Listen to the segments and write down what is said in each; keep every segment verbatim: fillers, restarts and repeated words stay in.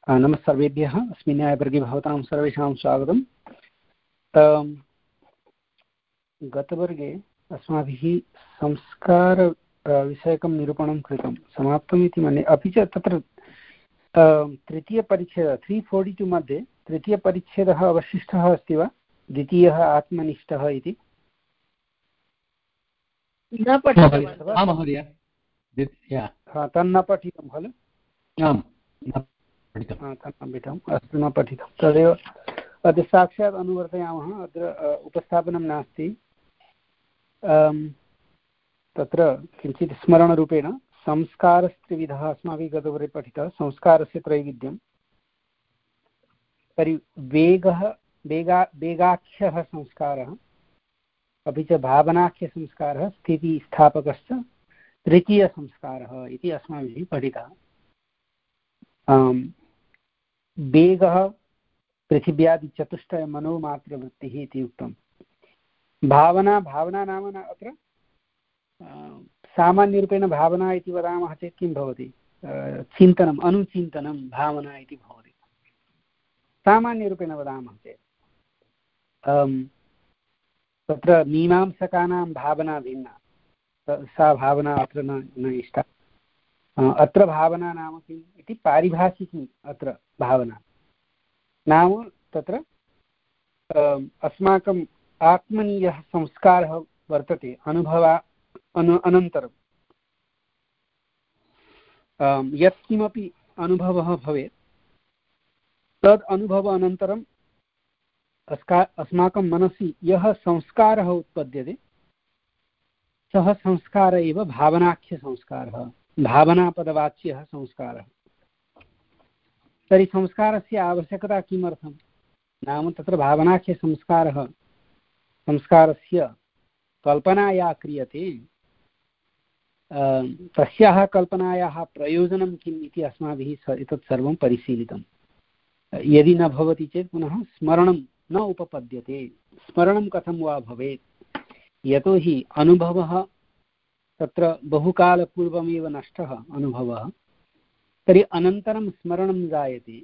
नमः सर्वेभ्यः। अस्मिन् न्यायवर्गे भवतां सर्वेषां स्वागतम्। गतवर्गे अस्माभिः संस्कार विषयकं निरूपणं कृतं, समाप्तम् इति मन्ये। अपि च तत्र तृतीयपरिच्छेदः त्री फोर्टि टु मध्ये तृतीयपरिच्छेदः अवशिष्टः अस्ति वा? द्वितीयः आत्मनिष्ठः इति न पठितवान्। तन्न पठितं खलु? अस्तु, न पठितं। तदेव अद्य साक्षात् अनुवर्तयामः। अत्र उपस्थापनं नास्ति। तत्र किञ्चित् स्मरणरूपेण संस्कारस्त्रिविधः अस्माभिः गतवर्गे पठितः। संस्कारस्य त्रैविध्यं। तर्हि वेगः वेगा वेगाख्यः संस्कारः, अपि च भावनाख्यसंस्कारः, स्थितिस्थापकश्च तृतीयसंस्कारः इति अस्माभिः पठितः। वेगः पृथिव्यादिचतुष्टयमनोमात्रवृत्तिः इति उक्तं। भावना भावना नाम अत्र सामान्यरूपेण भावना इति वदामः चेत् किं भवति? चिन्तनम्, अनुचिन्तनं भावना इति भवति सामान्यरूपेण वदामः चेत्। तत्र मीमांसकानां भावना भिन्ना, सा भावना अत्र न न इष्टा। अत्र भावना नाम किम् इति पारिभाषिकी। अत्र भावना नाम तत्र अस्माकम् आत्मनि यः संस्कारः वर्तते अनुभवा अनु अनन्तरं यत्किमपि अनुभवः भवेत्, तद् अनुभव अनन्तरम् अस्का अस्माकं मनसि यः संस्कारः उत्पद्यते सः संस्कार एव भावनाख्यसंस्कारः, भावनापदवाच्यः संस्कारः। तर्हि संस्कारस्य आवश्यकता किमर्थं? नाम तत्र भावनाख्यसंस्कारः संस्कारस्य कल्पना या क्रियते, तस्याः कल्पनायाः प्रयोजनं किम् इति अस्माभिः एतत् सर्वं परिशीलितं। यदि न भवति चेत् पुनः स्मरणं न उपपद्यते। स्मरणं कथं वा भवेत्? यतोहि अनुभवः तत्र बहुकालपूर्वमेव नष्टः अनुभवः, तर्हि अनन्तरं स्मरणं जायते।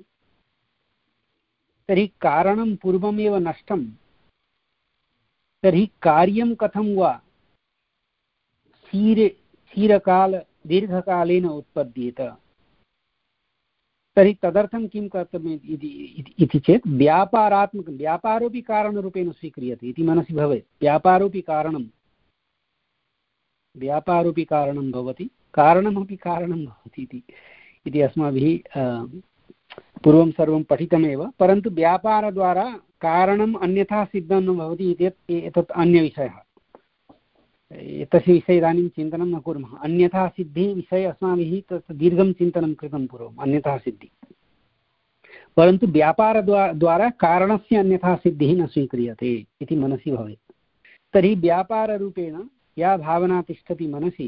तर्हि कारणं पूर्वमेव नष्टं, तर्हि कार्यं कथं वा क्षीरे क्षीरकाल दीर्घकालेन उत्पद्येत? तर्हि तदर्थं किं कर्तव्यम् इति चेत् व्यापारात्मकं, व्यापारोऽपि कारणरूपेण स्वीक्रियते इति मनसि भवेत्। व्यापारोऽपि कारणं व्यापारोऽपि कारणं भवति, कारणमपि कारणं भवति इति इति अस्माभिः पूर्वं सर्वं पठितमेव। परन्तु व्यापारद्वारा कारणम् अन्यथा सिद्धं न भवति इत्येतत् एतत् अन्यविषयः। एतस्य विषये इदानीं चिन्तनं न कुर्मः। अन्यथा सिद्धिः विषये अस्माभिः तत् दीर्घं चिन्तनं कृतं पूर्वम्, अन्यथा सिद्धिः। परन्तु व्यापारद्वारा द्वारा कारणस्य अन्यथा सिद्धिः न स्वीक्रियते इति मनसि भवेत्। तर्हि व्यापाररूपेण या भावना तिष्ठति मनसि,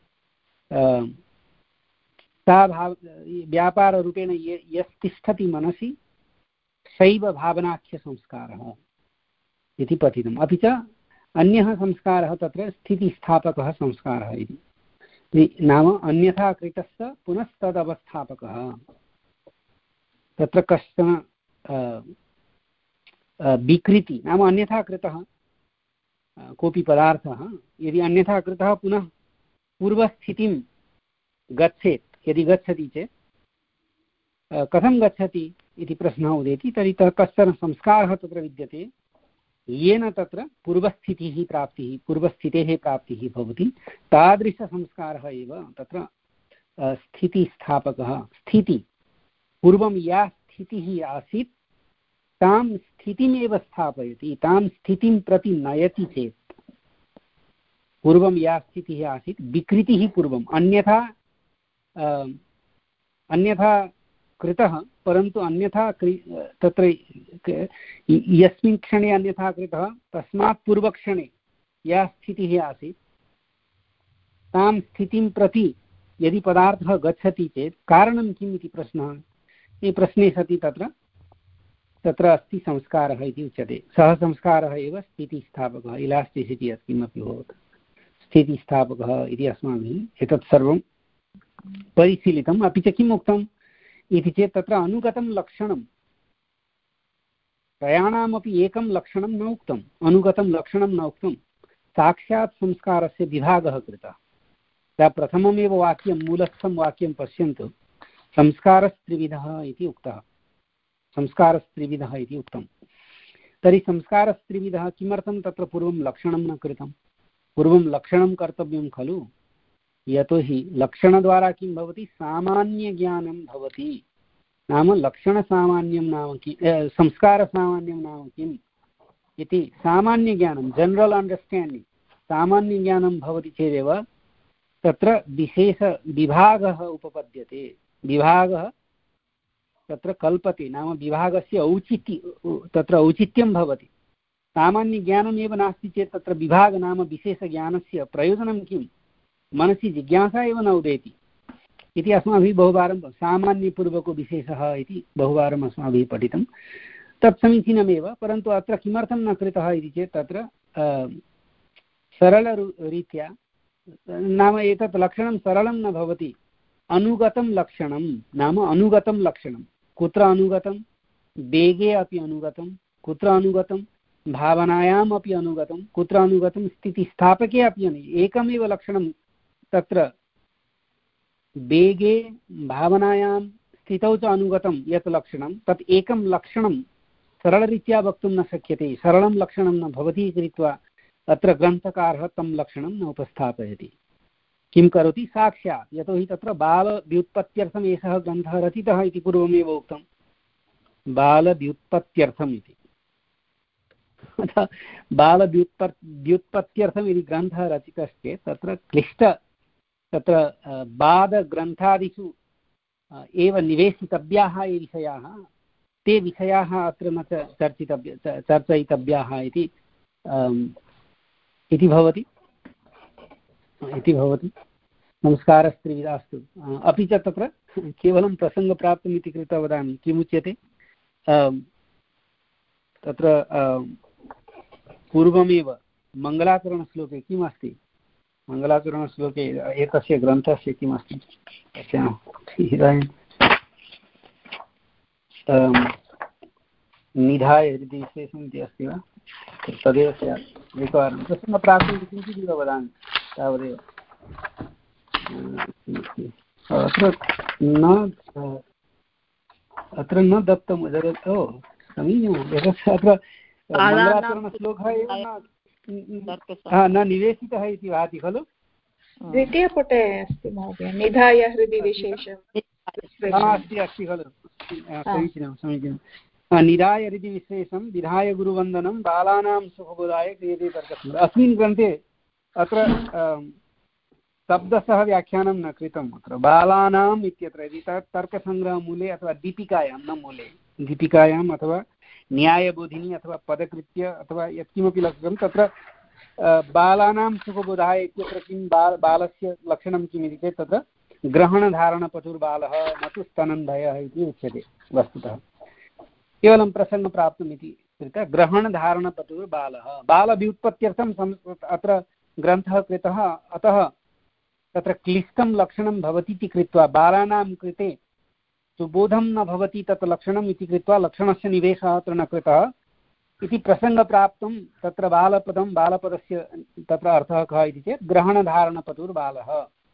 सा भाव व्यापाररूपेण यस्तिष्ठति मनसि सैव भावनाख्यसंस्कारः इति पठितम्। अपि च अन्यः संस्कारः तत्र स्थितिस्थापकः संस्कारः इति, नाम अन्यथा कृतस्य पुनस्तदवस्थापकः। तत्र कश्चन विकृति नाम अन्यथा कृतः कोऽपि पदार्थः यदि अन्यथा कृतः पुनः पूर्वस्थितिं गच्छेत्, यदि गच्छति चेत् कथं गच्छति इति प्रश्नः उदेति। तर्हि कश्चन संस्कारः तत्र विद्यते येन तत्र पूर्वस्थितिः प्राप्तिः पूर्वस्थितेः प्राप्तिः भवति। तादृशसंस्कारः एव तत्र स्थितिस्थापकः। स्थिति पूर्वं या स्थितिः आसीत् तां स्थितिमेव स्थापयति, तां स्थितिं प्रति नयति चेत्। पूर्वं या स्थितिः आसीत् विकृतिः पूर्वम् अन्यथा अन्यथा कृतः, परन्तु अन्यथा तत्र यस्मिन् क्षणे अन्यथा कृतः तस्मात् पूर्वक्षणे या स्थितिः आसीत् तां स्थितिं प्रति यदि पदार्थः गच्छति चेत् कारणं किम् इति प्रश्नः। ये प्रश्ने सति तत्र तत्र अस्ति संस्कारः इति उच्यते। सः संस्कारः एव स्थितिस्थापकः, इलास्टिसिटि यत् किमपि भवतु स्थितिस्थापकः इति अस्माभिः एतत् सर्वं परिशीलितम्। अपि च किम् उक्तं? इति चेत् तत्र अनुगतं लक्षणं त्रयाणामपि एकं लक्षणं न उक्तम्, अनुगतं लक्षणं न उक्तं, साक्षात् संस्कारस्य विभागः कृतः। प्रथममेव वाक्यं मूलस्थं वाक्यं पश्यन्तु, संस्कारस्त्रिविधः इति उक्तः, संस्कारस्त्रिविधः इति उक्तं। तर्हि संस्कारस्त्रिविधः किमर्थं तत्र पूर्वं लक्षणं न कृतं? पूर्वं लक्षणं कर्तव्यं खलु, यतोहि लक्षणद्वारा किं भवति, सामान्यज्ञानं भवति। नाम लक्षणसामान्यं नाम कि संस्कारसामान्यं नाम किम् इति सामान्यज्ञानं, जनरल् अण्डर्स्टाण्डिङ्ग्, सामान्यज्ञानं भवति चेदेव तत्र विशेषविभागः उपपद्यते, विभागः तत्र कल्पते, नाम विभागस्य औचित्य तत्र औचित्यं भवति। सामान्यज्ञानमेव नास्ति चेत् तत्र विभाग नाम विशेषज्ञानस्य प्रयोजनं किं, मनसि जिज्ञासा एव न उदेति इति अस्माभिः बहुवारं, सामान्यपूर्वको विशेषः इति बहुवारम् अस्माभिः पठितं, तत् समीचीनमेव। परन्तु अत्र किमर्थं न कृतः इति चेत् तत्र सरलरीत्या, नाम एतत् लक्षणं सरलं न भवति, अनुगतं लक्षणं नाम अनुगतं लक्षणं, कुत्र अनुगतं, वेगे अपि अनुगतं, कुत्र अनुगतं, भावनायाम् अपि अनुगतं, कुत्र अनुगतं, स्थितिस्थापके अपि अनुगतं। एकमेव लक्षणं तत्र वेगे भावनायां स्थितौ च अनुगतं यत् लक्षणं, तत् एकं लक्षणं सरलरीत्या वक्तुं न शक्यते, सरलं लक्षणं न भवति कृत्वा अत्र ग्रन्थकारः तं लक्षणं न उपस्थापयति। किं करोति, साक्षात्, यतोहि तत्र बालव्युत्पत्त्यर्थम् एषः ग्रन्थः रचितः इति पूर्वमेव उक्तं, बालव्युत्पत्त्यर्थम् इति। अतः बालव्युत्पत् व्युत्पत्त्यर्थम् यदि ग्रन्थः रचितश्चेत् तत्र क्लिष्ट तत्र बादग्रन्थादिषु एव निवेशितव्याः ये विषयाः, ते विषयाः अत्र न चर्चितव्य चर्चयितव्याः इति इति भवति इति भवति संस्कारस्त्रिविधास्तु। अपि च तत्र केवलं प्रसङ्गप्राप्तम् इति कृत्वा वदामि, किमुच्यते, तत्र पूर्वमेव मङ्गलाचरणश्लोके किम् अस्ति, मङ्गलाचरणश्लोके एकस्य ग्रन्थस्य किमस्ति इदानीं निधाय हृदि विशेषम् इति अस्ति वा, तदेव स्यात्। एकवारं प्रसङ्गप्राप्तम् इति किञ्चिदिव वदामि तावदेव। अत्र न अत्र न दत्तम्, ओ समीचीनम्, अत्र मङ्गलाचरणश्लोकः एव न निवेशितः इति भाति खलु। द्वितीयपुटे अस्ति महोदय, निधाय हृदि विशेषम् अस्ति अस्ति खलु, समीचीनं समीचीनं। निधाय हृदि विशेषं विधाय गुरुवन्दनं बालानां सुखबोधाय क्रियते तर्कसङ्ग्रहः। अस्मिन् ग्रन्थे अत्र शब्दशः व्याख्यानं न कृतम्, अत्र बालानाम् इत्यत्र यदि तर्कसङ्ग्रहमूले अथवा दीपिकायां, न मूले, दीपिकायाम् अथवा न्यायबोधिनी अथवा पदकृत्य अथवा यत्किमपि लक्षणं तत्र बालानां सुखबोधाय इत्यत्र किं बाल बालस्य लक्षणं किम् इति चेत् तत्र ग्रहणधारणपटुर्बालः न तु स्तनन्धयः इति उच्यते। वस्तुतः केवलं प्रसङ्गप्राप्तम् इति कृत्वा ग्रहणधारणपटुर्बालः, बालव्युत्पत्त्यर्थं अत्र ग्रन्थः कृतः, अतः तत्र क्लिष्टं लक्षणं भवति इति कृत्वा बालानां कृते सुबोधं न भवति तत् लक्षणम् इति कृत्वा लक्षणस्य निवेशः अत्र न कृतः इति प्रसङ्गप्राप्तं। तत्र बालपदं, बालपदस्य तत्र अर्थः कः इति चेत् ग्रहणधारणपटुर्बालः,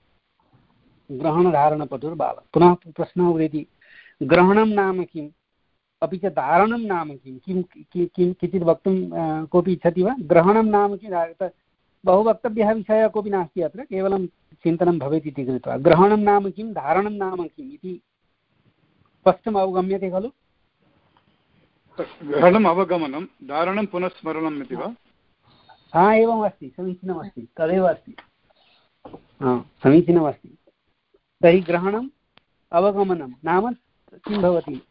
ग्रहणधारणपटुर्बालः। पुनः प्रश्नः उदेति, ग्रहणं नाम किम्, अपि च धारणं नाम किं, किं किं किञ्चित् वक्तुं कोऽपि इच्छति वा? ग्रहणं नाम किं, बहु वक्तव्यः विषयः कोऽपि नास्ति, अत्र केवलं चिन्तनं भवेत् इति कृत्वा। ग्रहणं नाम किं, धारणं नाम किम् इति स्पष्टम् अवगम्यते खलु? ग्रहणम् अवगमनं, धारणं पुनस्मरणम् इति वा? हा, एवम् अस्ति, समीचीनमस्ति, तदेव अस्ति, हा समीचीनमस्ति। तर्हि ग्रहणम् अवगमनं नाम किं भवति,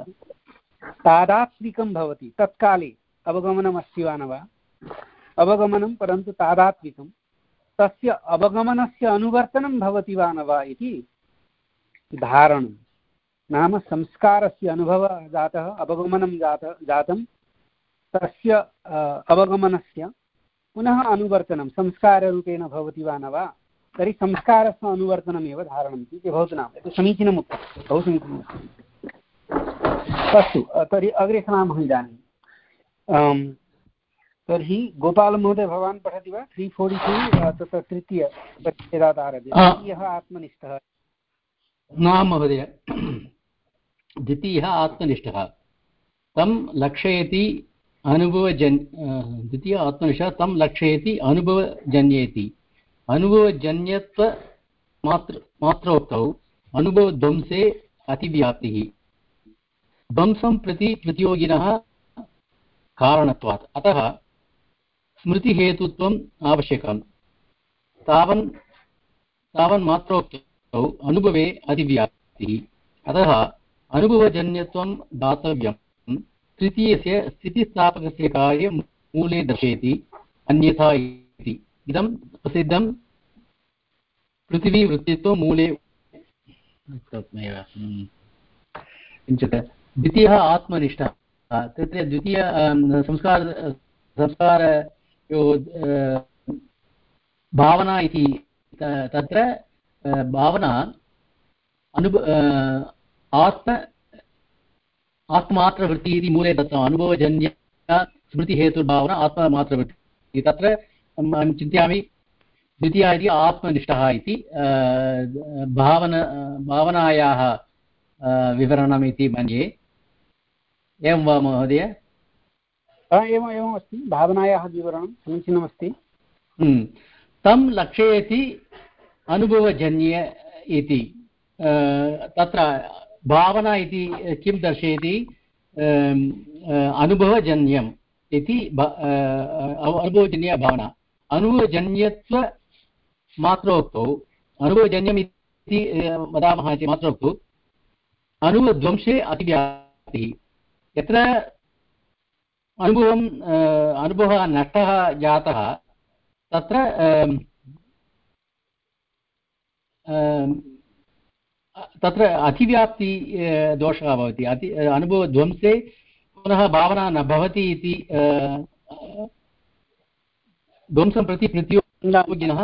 तादात्विकं भवति, तत्काले अवगमनमस्ति वा न वा, अवगमनं परन्तु तादात्विकं, तस्य अवगमनस्य अनुवर्तनं भवति वा न वा इति धारणं, नाम संस्कारस्य अनुभवः जातः, अवगमनं जातः जातं, तस्य अवगमनस्य पुनः अनुवर्तनं संस्काररूपेण भवति वा न वा तर्हि संस्कारस्य अनुवर्तनमेव धारणम् इति भवतु नाम एतत् समीचीनम् उक्तं बहु समीचीनम् अस्तु तर्हि अग्रे सरामः इदानीं तर्हि गोपालमहोदय भवान् पठति वा त्री फोर्टि टु तत्र तृतीय परिच्छेदात् आरभ्य द्वितीयः आत्मनिष्ठः न महोदय द्वितीयः आत्मनिष्ठः तं लक्षयति अनुभवजन् द्वितीय आत्मनिष्ठः तं लक्षयति अनुभवजन्येति अनुभवजन्यत्व मात्र मात्रोक्तौ अनुभवध्वंसे अतिव्याप्तिः ध्वंसं प्रति प्रतियोगिनः कारणत्वात् अतः स्मृतिहेतुत्वम् आवश्यकं तावन् तावन्मात्रोक्तौ अनुभवे अतिव्याप्तिः अतः अनुभवजन्यत्वं दातव्यं तृतीयस्य स्थितिस्थापकस्य कार्यं मूले दर्शयति अन्यथा इति इदं प्रसिद्धं पृथिवीवृत्तित्वं मूले किञ्चित् द्वितीयः आत्मनिष्ठः तत्र द्वितीय संस्कार संस्कार भावना इति तत्र भावना अनुभव आत्म आत्ममात्रवृत्तिः इति मूले दत्तम् अनुभवजन्य स्मृतिहेतुर्भावना आत्ममात्रवृत्तिः तत्र अहं चिन्तयामि द्वितीयः इति आत्मनिष्ठः इति भावना भावनायाः विवरणम् इति मन्ये एवं वा महोदय एवम् एवम् अस्ति भावनायाः विवरणं समीचीनमस्ति तं लक्षयति अनुभवजन्य इति तत्र भावना इति किं दर्शयति अनुभवजन्यम् इति अनुभवजन्य भावना अनुभवजन्यत्व मात्रोक्तौ अनुभवजन्यम् इति वदामः चेत् मात्रोक्तौ अनुभवध्वंसे अतिव्याप्तिः यत्र अनुभवम् अनुभवः नष्टः जातः तत्र तत्र अतिव्याप्ति दोषः भवति अति अनुभवध्वंसे पुनः भावना न भवति इति ध्वंसं प्रति प्रतियोगिनः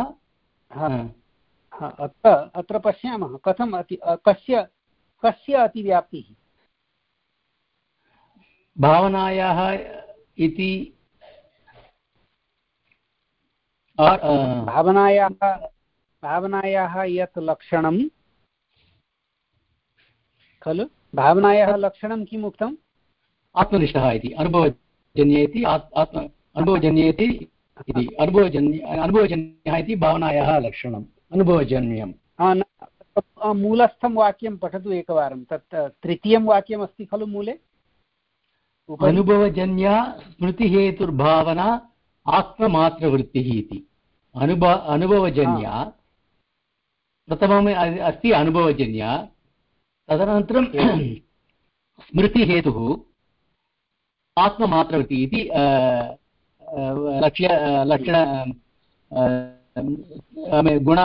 अत्र अत्र पश्यामः कथम् अति कस्य कस्य अतिव्याप्तिः भावनायाः इति भावनायाः भावनायाः यत् लक्षणं खलु भावनायाः लक्षणं किम् उक्तम् आत्मनिष्ठः इति अनुभवजन्य इति आत्म अनुभवजन्य इति अनुभवजन्य अनुभवजन्यः इति भावनायाः लक्षणम् अनुभवजन्यं मूलस्थं वाक्यं पठतु एकवारं तत् तृतीयं वाक्यमस्ति खलु मूले अनुभवजन्या स्मृतिहेतुर्भावना आत्ममात्रवृत्तिः इति अनुभव अनुभवजन्या प्रथमम् अस्ति अनुभवजन्या तदनन्तरं स्मृतिहेतुः आत्ममात्रवृत्तिः इति लक्ष्य लक्षण गुण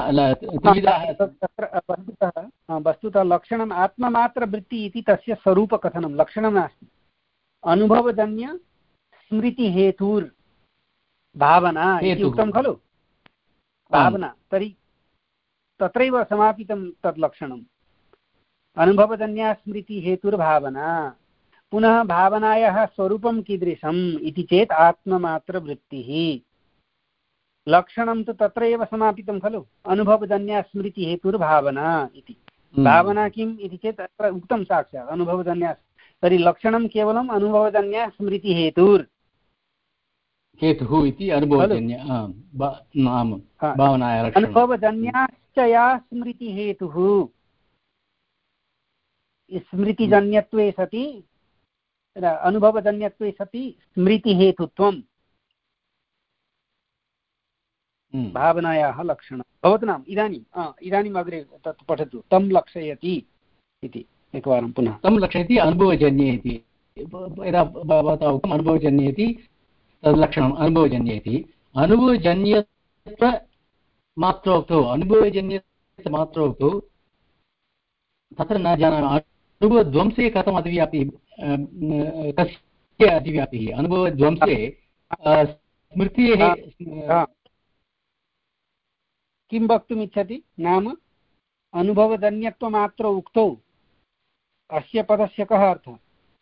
वस्तुतः वस्तुतः लक्षणम् आत्ममात्रवृत्तिः इति तस्य स्वरूपकथनं लक्षणं नास्ति अनुभवजन्य स्मृतिहेतुर् भावना इति उक्तं खलु भावना तर्हि तत्रैव समापितं तद् लक्षणम् अनुभवजन्या स्मृतिहेतुर्भावना पुनः भावनायाः स्वरूपं कीदृशम् इति चेत् आत्ममात्रवृत्तिः लक्षणं तु तत्रैव समापितं खलु अनुभवजन्या स्मृतिहेतुर्भावना इति भावना किम् इति चेत् अत्र उक्तं साक्षात् अनुभवजन्या तर्हि लक्षणं केवलम् अनुभवजन्या स्मृतिहेतुर् हेतुः इति अनुभवजन्य अनुभवजन्याश्च या स्मृतिहेतुः स्मृतिजन्यत्वे सति अनुभवजन्यत्वे सति स्मृतिहेतुत्वं भावनायाः लक्षणं भवतु नाम इदानीम् इदानीम् अग्रे तत् पठतु तं लक्षयति इति एकवारं पुनः तं लक्षयति अनुभवजन्ये इति यदा भवता उक्तम् अनुभवजन्ये इति तद् लक्षणम् अनुभवजन्ये इति अनुभवजन्यत्व मात्रोक्तौ अनुभवजन्यमात्रोक्तौ तत्र न जानामि अनुभवध्वंसे कथम् अतिव्यापिः कस्य अतिव्यापिः अनुभवध्वंसे स्मृतेः किं वक्तुमिच्छति? नाम अनुभवजन्यत्वमात्र उक्तौ अस्य पदस्य कः अर्थः?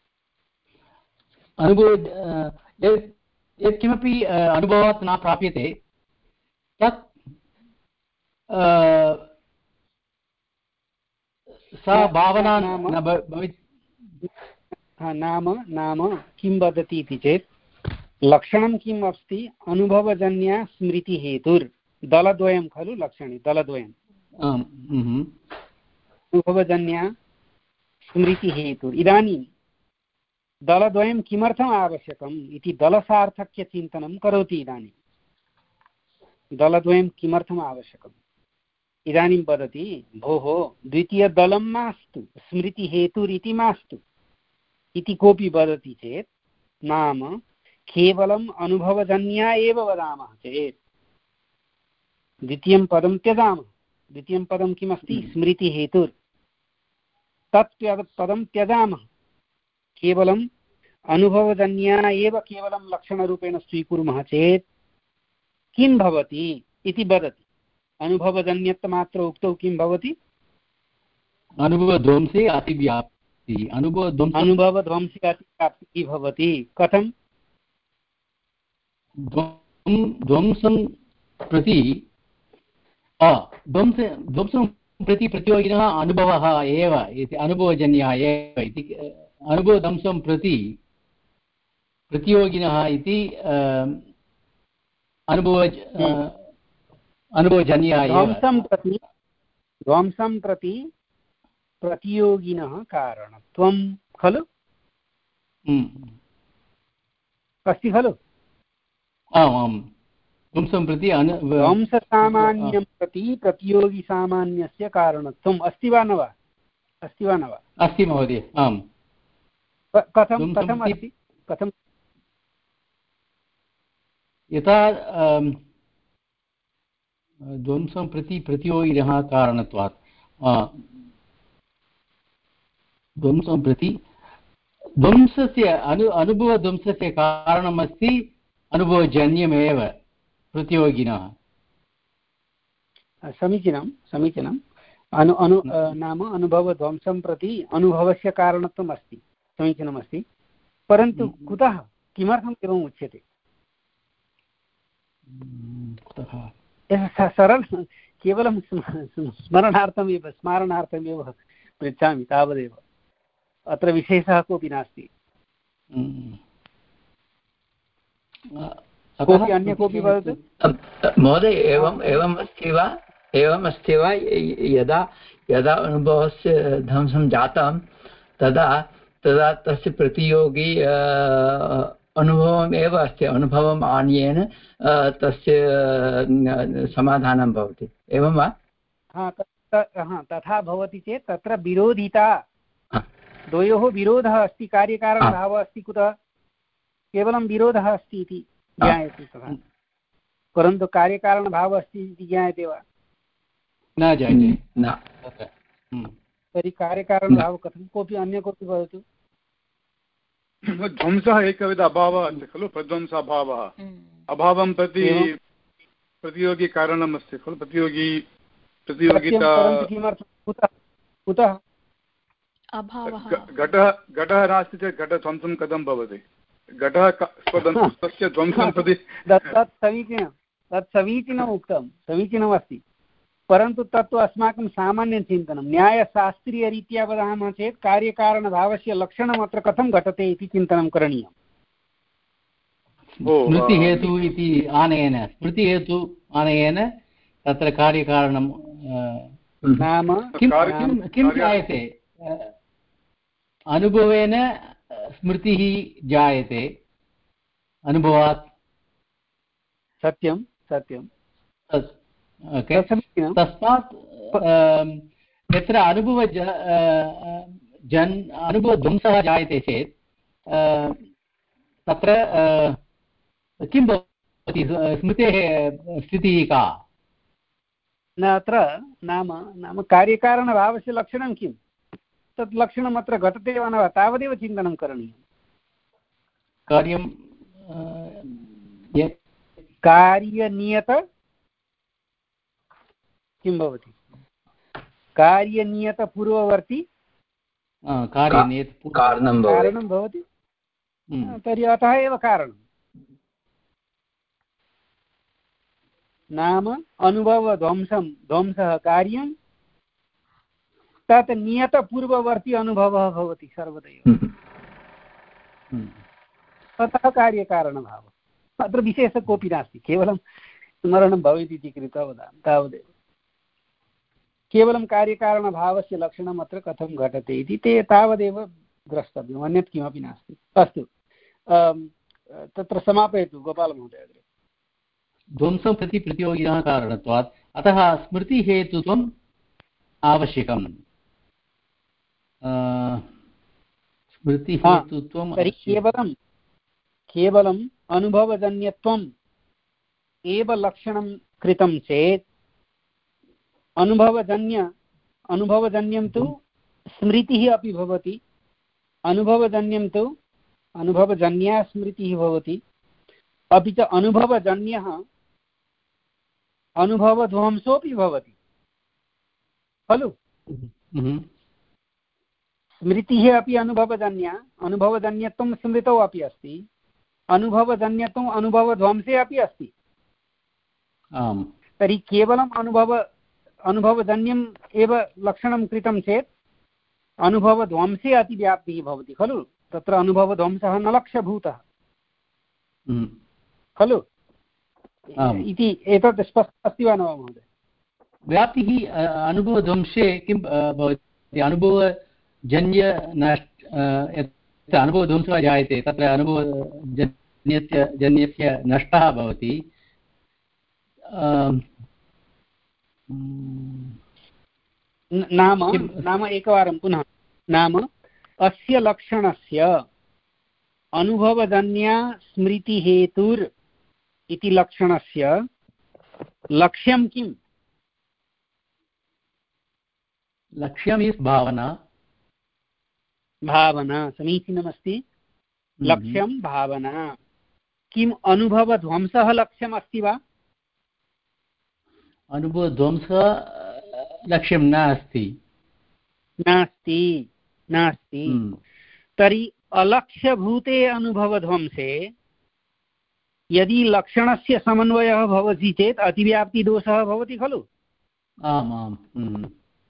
अनुभव यत्किमपि अनुभवात् न प्राप्यते तत् सा भावना न भवेत्। नाम नाम किं वदति इति चेत् लक्षणं किम् अस्ति? अनुभवजन्या स्मृतिहेतुर्। दलद्वयं खलु लक्षणे, दलद्वयम्। अनुभवजन्या स्मृतिहेतुर्। इदानीं दलद्वयं किमर्थम् आवश्यकम् इति दलसार्थक्यचिन्तनं करोति। इदानीं दलद्वयं किमर्थम् आवश्यकम् इदानीं वदति, भोः द्वितीयदलं मास्तु, स्मृतिहेतुरिति मास्तु इति कोऽपि वदति चेत् नाम केवलम् अनुभवजन्या एव वदामः चेत् द्वितीयं पदं त्यजामः। द्वितीयं पदं किमस्ति? स्मृतिहेतुर्। तत् पदं त्यजामः। केवलम् अनुभवजन्या एव केवलं लक्षणरूपेण स्वीकुर्मः चेत् किं भवति इति वदति। अनुभवजन्यत्वमात्र उक्तौ किं भवति? अनुभवध्वंसे अतिव्याप्ति। अनुभवध्वंसे अतिव्याप्तिः भवति। कथं? ध्वंसं प्रति ध्वंसं प्रति प्रतियोगिनः अनुभवः एव इति, अनुभवजन्यः एव इति। अनुभवध्वंसं प्रति प्रतियोगिनः इति अनुभव अनुभवजन्यः एव। ध्वंसं प्रति ध्वंसं प्रति प्रतियोगिनः कारणत्वं खलु अस्ति खलु? आम् आम्। ध्वंसं प्रति ध्वंससामान्यं प्रति प्रतियोगिसामान्यस्य कारणत्वम् अस्ति वा न वा? अस्ति वा न वा? अस्ति महोदय। आम्। कथं कथम् अस्ति? कथं? यथा ध्वंसं प्रति प्रतियोगिनः कारणत्वात् ध्वंसं प्रति ध्वंसस्य अनु अनुभवध्वंसस्य कारणमस्ति अनुभवजन्यमेव प्रतियोगिनः। समीचीनं समीचीनम्। अनु अनु नाम अनुभवध्वंसं प्रति अनुभवस्य कारणत्वम् अस्ति। समीचीनमस्ति। परन्तु कुतः, किमर्थम् एवम् उच्यते? सरल केवलं स्मरणार्थमेव स्मारणार्थमेव पृच्छामि, तावदेव। अत्र विशेषः कोऽपि नास्ति। कोऽपि अन्य कोऽपि वदतु महोदय। एवम् एवम् अस्ति वा एवम् अस्ति वा यदा यदा अनुभवस्य ध्वंसं जातं तदा तदा तस्य प्रतियोगी अनुभवम् एव अस्ति। अनुभवम् आनयेन तस्य समाधानं भवति, एवं वा? हा तथा भवति चेत् तत्र विरोधिता, द्वयोः विरोधः अस्ति। कार्यकारणभावः अस्ति। कुतः? केवलं विरोधः अस्ति इति ज्ञायते तथा। परन्तु कार्यकारणभावः अस्ति इति ज्ञायते वा? न जायते। न। तर्हि कार्यकारणभावः कथं? कोऽपि अन्य कोऽपि वदतु। ध्वंसः एकविध अभावः अस्ति खलु, प्रध्वंसाभावः। अभावं प्रति प्रतियोगी कारणम् अस्ति खलु, प्रतियोगी प्रतियोगिता। कुतः? घटः घटः नास्ति चेत् घटध्वंसं कथं भवति? घटः स्वस्य ध्वंसं प्रति। तत् समीचीनं तत् समीचीनम् उक्तं, समीचीनमस्ति। परन्तु तत्तु अस्माकं सामान्यचिन्तनं। न्यायशास्त्रीयरीत्या वदामः चेत् कार्यकारणभावस्य लक्षणम् अत्र कथं घटते इति चिन्तनं करणीयम्। स्मृतिहेतु इति आनयेन स्मृतिहेतु आनयेन तत्र कार्यकारणं नाम किं किं जायते? अनुभवेन स्मृतिः जायते अनुभवात्। सत्यं सत्यं। तस्मात् यत्र अनुभव जन् अनुभवध्वंसः जायते चेत् तत्र किं भवति? स्मृतेः स्थितिः का? न अत्र नाम नाम कार्यकारणभावस्य लक्षणं किं? तत् लक्षणम् अत्र घटते वा न वा तावदेव चिन्तनं करणीयं। कार्यं कार्यनियत किं भवति? कार्यनियतपूर्ववर्ती कारणं कारणं भवति। तर्हि अतः एव कारणं नाम अनुभवध्वंसं ध्वंसः कार्यं तत् नियतपूर्ववर्ती अनुभवः भवति सर्वदा एव। ततः कार्यकारणभावः। अत्र विशेषः कोऽपि नास्ति, केवलं स्मरणं भवेत् इति कृत्वा वदामि तावदेव। केवलं कार्यकारणभावस्य लक्षणम् अत्र कथं घटते इति ते तावदेव द्रष्टव्यम्, अन्यत् किमपि नास्ति। अस्तु, तत्र समापयतु गोपालमहोदय। ध्वंसं प्रति प्रतियोगिनः कारणत्वात् अतः स्मृतिहेतुत्वम् आवश्यकम्। स्मृतिहेतुत्वं तर्हि केवलं केवलम् अनुभवजन्यत्वम् एव लक्षणं कृतं चेत् अनुभवजन्य अनुभवजन्यं तु स्मृतिः अपि भवति, अनुभवजन्यं तु अनुभवजन्या स्मृतिः भवति, अपि च अनुभवजन्यः अनुभवध्वंसोऽपि भवति खलु। स्मृतिः अपि अनुभवजन्या, अनुभवजन्यत्वं स्मृतौ अपि अस्ति, अनुभवजन्यत्वम् अनुभवध्वंसे अपि अस्ति। तर्हि केवलम् अनुभव अनुभवजन्यम् एव लक्षणं कृतं चेत् अनुभवध्वंसे अतिव्याप्तिः भवति खलु। तत्र अनुभवध्वंसः न लक्ष्यभूतः खलु इति एतत् स्पष्टम् अस्ति वा न वा महोदय? व्याप्तिः अनुभवध्वंसे किं भवति? अनुभवजन्य नष्ट अनुभवध्वंसः जायते, तत्र अनुभवजन्यस्य जन्यस्य नष्टः भवति। नाम नाम एकवारं पुनः नाम अस्य लक्षणस्य अनुभवजन्या स्मृतिहेतुर् इति लक्षणस्य लक्ष्यं किम्? लक्ष्यम् इस् भावना। भावना समीचीनमस्ति। लक्ष्यं भावना। किम् अनुभवध्वंसः लक्ष्यम् अस्ति वा? अनुभवध्वंसः लक्ष्यं नास्ति नास्ति नास्ति तर्हि अलक्ष्यभूते अनुभवध्वंसे यदि लक्षणस्य समन्वयः भवति चेत् अतिव्याप्तिदोषः भवति खलु। आम् आम्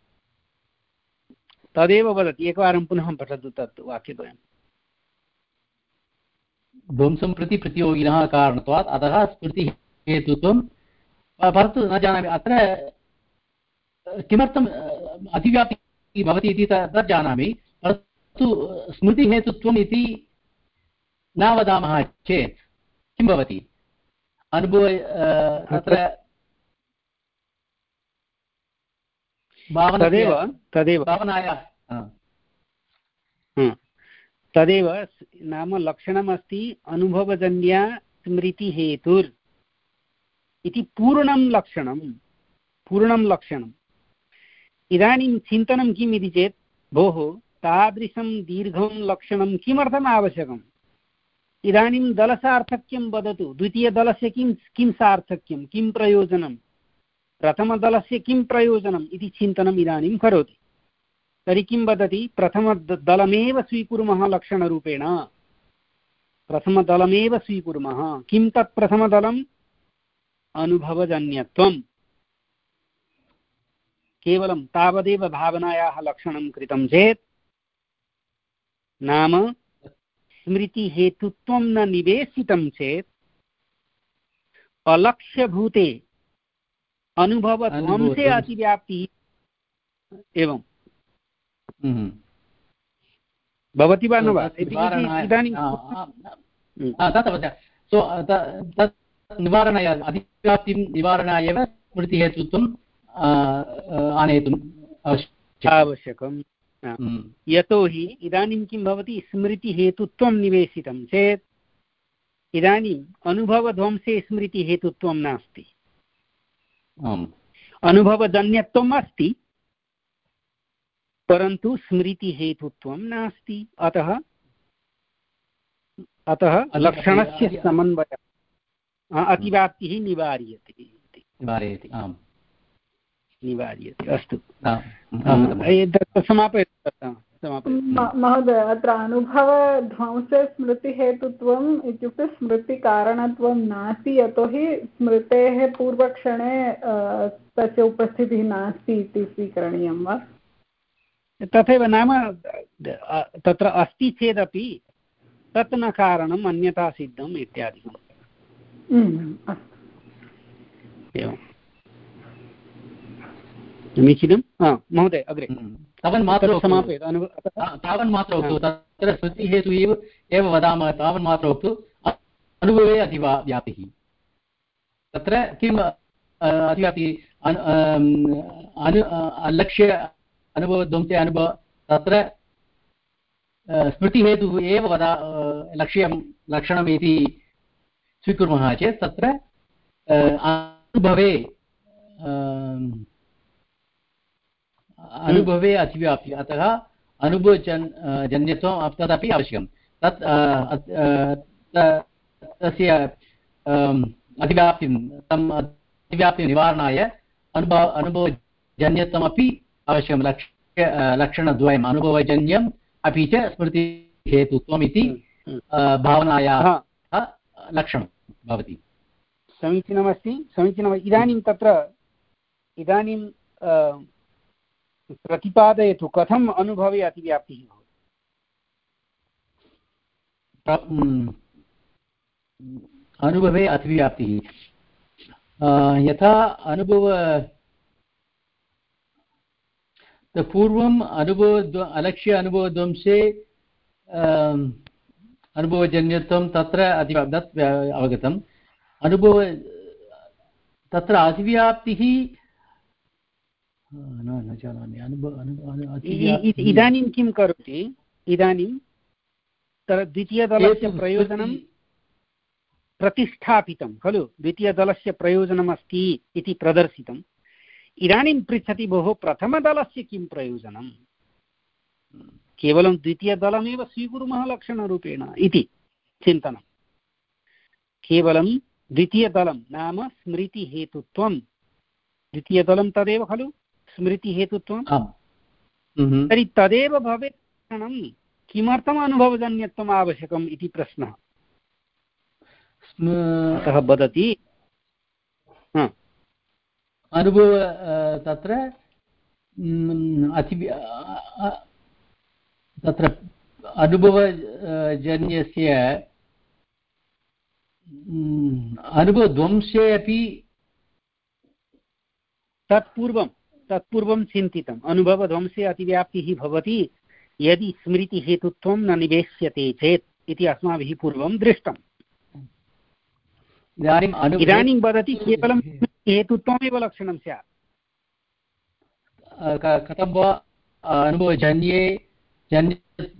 तदेव वदति। एकवारं पुनः पठतु तत् वाक्यद्वयम्। ध्वंसं प्रति प्रतियोगिनः कारणत्वात् अतः स्मृतिहेतुत्वं। परन्तु न जानामि अत्र किमर्थम् अतिव्याप्तिः भवति इति तत् जानामि, परन्तु स्मृतिहेतुत्वम् इति न वदामः चेत् किं भवति? अनुभव अत्र तदेव तदेव भावनायाः तदेव नाम लक्षणमस्ति अनुभवजन्या स्मृतिहेतुर् इति पूर्णं लक्षणं पूर्णं लक्षणम्। इदानीं चिन्तनं किम् इति चेत् भोः तादृशं दीर्घं लक्षणं किमर्थम् आवश्यकम्? इदानीं दलसार्थक्यं वदतु। द्वितीयदलस्य किं किं सार्थक्यं, किं प्रयोजनं, प्रथमदलस्य किं प्रयोजनम् इति चिन्तनम् इदानीं करोति। तर्हि किं वदति? प्रथमदलमेव स्वीकुर्मः लक्षणरूपेण, प्रथमदलमेव स्वीकुर्मः। किं तत् प्रथमदलम्? अनुभवजन्यत्वम्। केवलं तावदेव भावनायाः लक्षणं कृतं चेत् नाम स्मृतिहेतुत्वं न निवेशितं चेत् अलक्ष्यभूते अनुभवध्वंसे अतिव्याप्तिः एवं भवति वा न वा? इदानीं निवारणाय अतिव्याप्तिं निवारणाय एव स्मृतिहेतुत्वं आनेतुम् आवश्यकम्। यतोहि इदानीं किं भवति? स्मृतिहेतुत्वं निवेशितं चेत् इदानीम् अनुभवध्वंसे स्मृतिहेतुत्वं नास्ति, अनुभवजन्यत्वम् अस्ति, परन्तु स्मृतिहेतुत्वं नास्ति। अतः अतः लक्षणस्य समन्वयः अतिव्याप्तिः निवार्यते। निवारयति। आम् निवार्यते। अस्तु समापयतु महोदय। अत्र अनुभवध्वंसे स्मृतिहेतुत्वम् इत्युक्ते स्मृतिकारणत्वं नास्ति, यतोहि स्मृतेः पूर्वक्षणे तस्य उपस्थितिः नास्ति इति स्वीकरणीयं वा? तथैव नाम तत्र अस्ति चेदपि तत् न कारणम् अन्यथा सिद्धम् इत्यादिकम्। एवं समीचीनं। महोदय अग्रे तावन्मात्र समापयतु। तावन्मात्र उक्तौ तत्र स्मृतिहेतु एव एव वदामः। तावन्मात्र उक्तौ अनुभवे अतिव्याप्तिः। तत्र किम् अतिव्याप्तिः? अलक्ष्य अनुभवध्वंसे अनुभव तत्र स्मृतिहेतुः एव वदा लक्ष्यं लक्षणम् इति स्वीकुर्मः चेत् तत्र अनुभवे अनुभवे अतिव्याप्ति। अतः अनुभवजन् जन्यत्वं तदपि आवश्यकं। तत् तस्य अतिव्याप्तिं तम् अतिव्याप्तिनिवारणाय अनुभव अनुभवजन्यत्वमपि आवश्यकं। लक्ष्य लक्षणद्वयम् अनुभवजन्यम् अपि च स्मृतिहेतुत्वम् इति भावनायाः लक्षणं भवति। समीचीनमस्ति, समीचीनम्। इदानीं तत्र इदानीं प्रतिपादयतु कथम् अनुभवे अतिव्याप्तिः भवति। अनुभवे अतिव्याप्तिः यथा अनुभव पूर्वम् अनुभव अलक्ष्य अनुभवध्वंसे अनुभवजन्यत्वं तत्र अतिव्याप्तत् अवगतम्। अनुभव तत्र अतिव्याप्तिः न जानामि। अनुभव इदानीं किं करोति? इदानीं द्वितीयदलस्य प्रयोजनं प्रतिष्ठापितं खलु, द्वितीयदलस्य प्रयोजनमस्ति इति प्रदर्शितम्। इदानीं पृच्छति भोः प्रथमदलस्य किं प्रयोजनं? केवलं द्वितीयदलमेव स्वीकुर्मः लक्षणरूपेण इति चिन्तनं। केवलं द्वितीयदलं नाम स्मृतिहेतुत्वं। द्वितीयदलं तदेव खलु स्मृतिहेतुत्वं। तर्हि तदेव भवेत् लक्षणं। किमर्थम् अनुभवजन्यत्वम् आवश्यकम् इति प्रश्नः। अतः वदति अनुभव तत्र अति तत्र अनुभवजन्यस्य अनुभवध्वंसे अपि तत्पूर्वं तत्पूर्वं चिन्तितम्। अनुभवध्वंसे अतिव्याप्तिः भवति यदि स्मृतिहेतुत्वं न निवेश्यते चेत् इति अस्माभिः पूर्वं दृष्टम्। इदानीं वदति केवलं हेतुत्वमेव लक्षणं स्यात्। कथं वा अनुभवजन्ये जन्य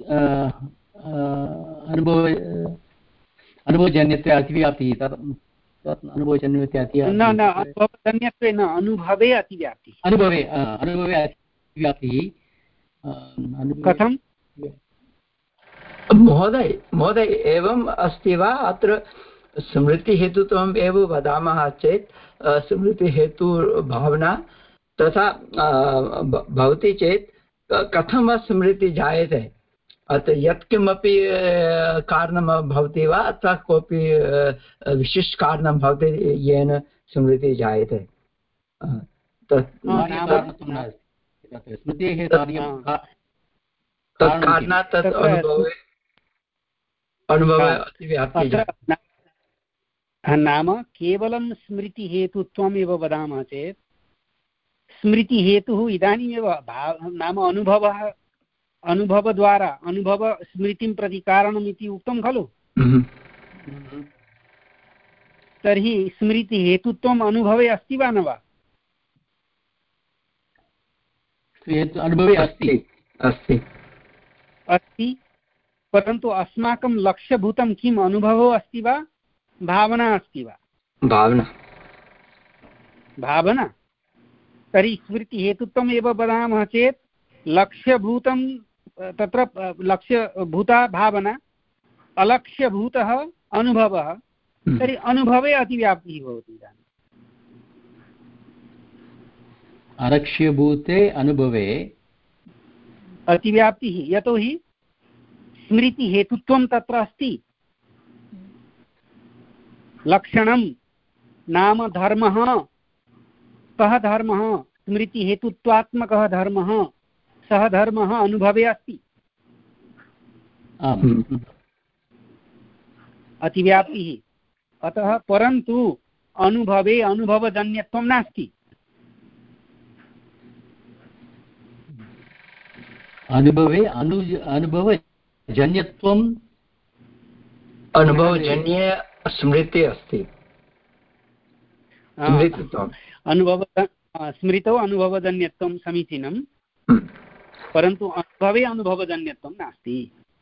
अनुभव अनुभवजन्यत्वे अतिव्याप्तिः तत् अनुभवजन्यत्वे अतिव्याप्तिः न न अनुभवजन्यत्वे न अनुभवे अतिव्याप्तिः। अनुभवे अनुभवे अतिव्याप्तिः कथं? महोदय महोदय एवम् अस्ति वा? अत्र स्मृतिहेतुत्वम् एव वदामः चेत् स्मृतिहेतुभावना तथा भवति चेत् कथं वा स्मृतिः जायते? अत्र यत्किमपि कारणं भवति वा अथवा कोऽपि विशिष्टकारणं भवति येन स्मृतिः जायते? तत् कारणात् तत् अनुभवे अनुभवे अतिव्याप्तिः नाम केवलं स्मृतिहेतुत्वमेव वदामः चेत् स्मृतिहेतुः इदानीमेव नाम अनुभवः अनुभवद्वारा अनुभव स्मृतिं प्रति कारणम् इति उक्तं खलु। तर्हि स्मृतिहेतुत्वम् अनुभवे अस्ति वा न वा? अनुभवे अस्ति अस्ति अस्ति परन्तु अस्माकं लक्ष्यभूतं किम्? अनुभवो अस्ति वा भावना अस्ति वा? भावना भावना। तर्हि स्मृतिहेतुत्वम् एव वदामः चेत् लक्ष्यभूतं तत्र लक्ष्यभूता भावना अलक्ष्यभूतः अनुभवः। तर्हि अनुभवे अतिव्याप्तिः भवति। इदानीम् आरक्ष्यभूते अनुभवे अतिव्याप्तिः यतोहि स्मृतिहेतुत्वं तत्र अस्ति। लक्षणं नाम धर्मः, कः धर्मः? स्मृतिहेतुत्वात्मकः धर्मः, सः धर्मः अनुभवे अस्ति। अतिव्याप्तिः अतः परन्तु अनुभवे अनुभवजन्यत्वं नास्ति। अनुभवे अनु अनुभवजन्यत्वम् अनुभवजन्य स्मृतिः अस्ति। अनुभव स्मृतौ अनुभवजन्यत्वं समीचीनं, परन्तु अनुभवे अनुभवजन्यत्वं नास्ति।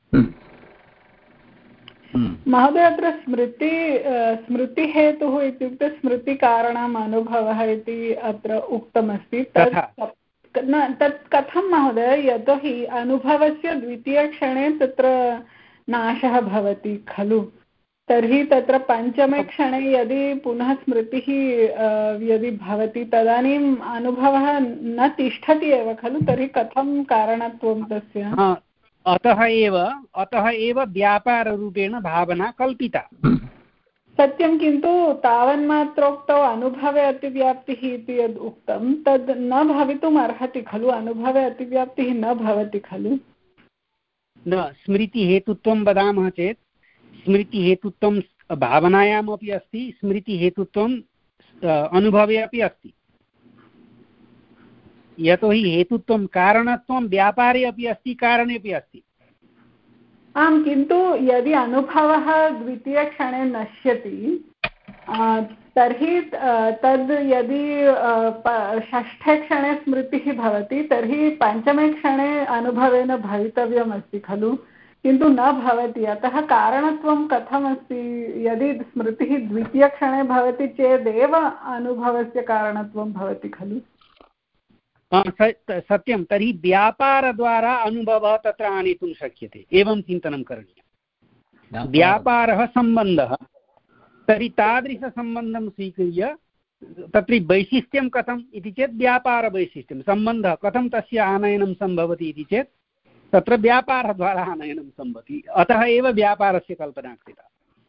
महोदय, अत्र स्मृति स्मृतिहेतुः इत्युक्ते स्मृतिकारणम् अनुभवः इति अत्र उक्तमस्ति। तत् न तत् कथं महोदय? यतोहि अनुभवस्य द्वितीयक्षणे तत्र नाशः भवति खलु। तर्हि तत्र पञ्चमे क्षणे यदि पुनः स्मृतिः यदि भवति तदानीम् अनुभवः न तिष्ठति एव खलु। तर्हि कथं कारणत्वं तस्य? अतः एव अतः एव व्यापाररूपेण भावना कल्पिता। सत्यं, किन्तु तावन्मात्रोक्तौ अनुभवे अतिव्याप्तिः इति यद् उक्तं तद् न भवितुम् अर्हति खलु। अनुभवे अतिव्याप्तिः न भवति खलु। न, स्मृतिहेतुत्वं वदामः चेत् स्मृतिहेतुत्वं भावनायामपि अस्ति, स्मृतिहेतुत्वं अनुभवे अपि अस्ति। यतोहि हेतुत्वं कारणत्वं व्यापारे अपि अस्ति, कारणे अपि अस्ति। आम्, किन्तु यदि अनुभवः द्वितीयक्षणे नश्यति तर्हि तद् यदि षष्ठे क्षणे स्मृतिः भवति तर्हि पञ्चमे क्षणे अनुभवेन भवितव्यमस्ति खलु, किन्तु न भवति। अतः कारणत्वं कथमस्ति? यदि स्मृतिः द्वितीयक्षणे भवति चेदेव अनुभवस्य कारणत्वं भवति खलु। सत्यं, तर्हि व्यापारद्वारा अनुभवः तत्र आनेतुं शक्यते, एवं चिन्तनं करणीयं। व्यापारः सम्बन्धः, तर्हि तादृशसम्बन्धं स्वीकृत्य तत्र वैशिष्ट्यं कथम् इति चेत् व्यापारवैशिष्ट्यं, सम्बन्धः कथं तस्य आनयनं सम्भवति इति चेत् तत्र व्यापारद्वारा आनयनं सम्भवति। अतः एव व्यापारस्य कल्पना कृता।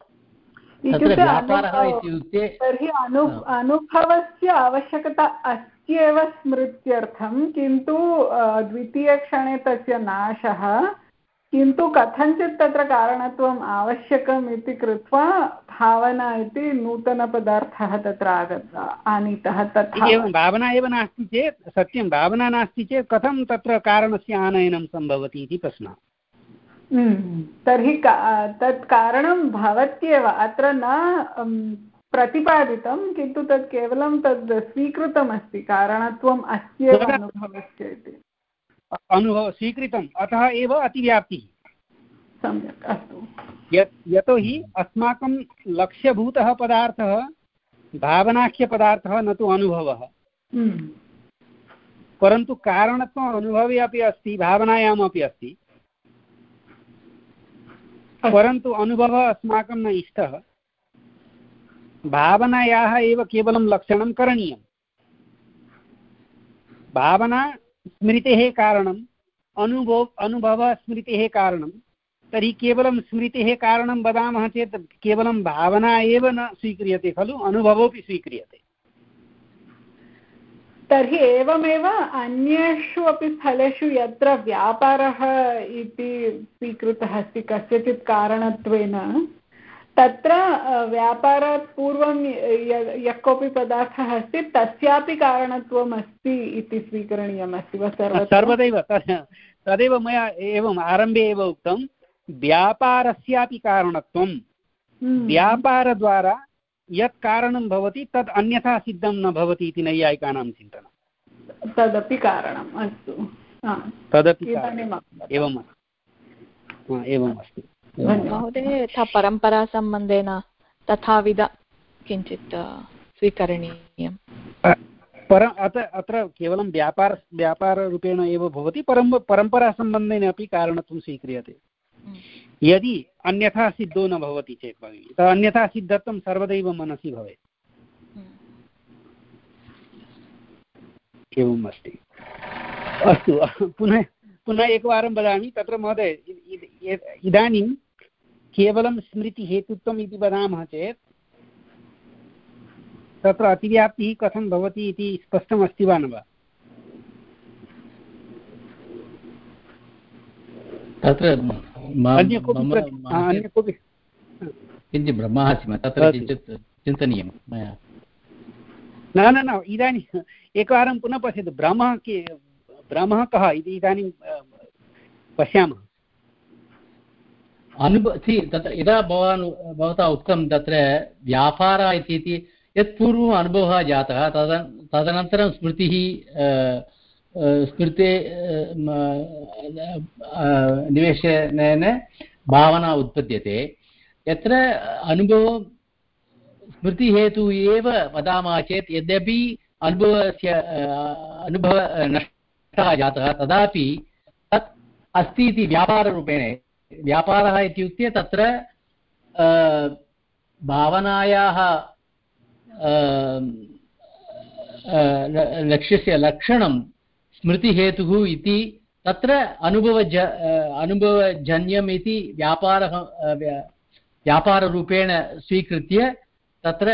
तर्हि अनु अनुभवस्य आवश्यकता अस्त्येव स्मृत्यर्थं, किन्तु द्वितीयक्षणे तस्य नाशः, किन्तु कथञ्चित् तत्र कारणत्वम् आवश्यकम् इति कृत्वा भावना इति नूतनपदार्थः तत्र आगत आनीतः। तथा एवं भावना एव नास्ति चेत्, सत्यं भावना नास्ति चेत् कथं तत्र कारणस्य आनयनं सम्भवति इति प्रश्नः। तर्हि तत् कारणं भवत्येव, अत्र न प्रतिपादितं, किन्तु तत् केवलं तद् स्वीकृतमस्ति, कारणत्वम् अस्त्येव अनुभवस्य इति। अनुभवः स्वीकृतम्, अतः एव अतिव्याप्तिः। सम्यक्, अस्तु। यतोहि अस्माकं लक्ष्यभूतः पदार्थः भावनाख्यपदार्थः, न तु अनुभवः। परन्तु कारणत्वम् अनुभवे अपि अस्ति, भावनायामपि अस्ति, परन्तु अनुभवः अस्माकं न इष्टः। भावनायाः एव केवलं लक्षणं करणीयं। भावना स्मृतेः कारणम्, अनुभव अनुभवः स्मृतेः कारणं। तर्हि केवलं स्मृतेः कारणं वदामः चेत् केवलं भावना एव न स्वीक्रियते खलु, अनुभवोऽपि स्वीक्रियते। तर्हि एवमेव अन्येषु अपि स्थलेषु यत्र व्यापारः इति स्वीकृतः अस्ति कस्यचित् कारणत्वेन, तत्र व्यापारात् पूर्वं यः कोऽपि पदार्थः अस्ति तस्यापि कारणत्वम् अस्ति इति स्वीकरणीयमस्ति वा? सर्वदैव तदेव मया एवम् आरम्भे एव उक्तं, व्यापारस्यापि कारणत्वं। व्यापारद्वारा यत् कारणं भवति तद् अन्यथा सिद्धं न भवति इति नैयायिकानां चिन्तनं। तदपि कारणम्, अस्तु, तदपि एवम् एवम् अस्ति। महोदय, यथा परम्परासम्बन्धेन तथाविध किञ्चित् स्वीकरणीयं। पर अत्र केवलं व्यापार व्यापाररूपेण एव भवति, परं परम्परासम्बन्धेन अपि कारणत्वं स्वीक्रियते। यदि अन्यथा सिद्धो न भवति चेत् भगिनि, तद् अन्यथा सिद्धत्वं सर्वदैव मनसि भवेत्। एवम् अस्ति। अस्तु, पुनः पुनः एकवारं वदामि तत्र महोदय, इदानीं केवलं स्मृतिहेतुत्वम् इति वदामः चेत् तत्र अतिव्याप्तिः कथं भवति इति स्पष्टमस्ति वा न वा? तत्र अन्य कोऽपि अन्य कोऽपि किञ्चित् ब्रह्मास्मि तत्र किञ्चित् चिन्तनीयं मया। न न न इदानीम् एकवारं पुनः पश्यतु, भ्रमः के भ्रमः कः इति इदानीं पश्यामः। अनुभव तत्र यदा भवान् भवता उक्तं तत्र व्यापारः इति यत् पूर्वम् अनुभवः जातः तद तदनन्तरं स्मृतिः स्मृते निवेशनेन भावना उत्पद्यते। यत्र अनुभवं स्मृतिहेतुः एव वदामः चेत् यद्यपि अनुभवस्य अनुभवः नष्टः जातः तदापि तत् अस्ति इति व्यापाररूपेण। व्यापारः इत्युक्ते तत्र भावनायाः लक्ष्यस्य लक्षणं स्मृतिहेतुः इति तत्र अनुभवज अनुभवजन्यम् इति व्यापारः व्यापाररूपेण स्वीकृत्य तत्र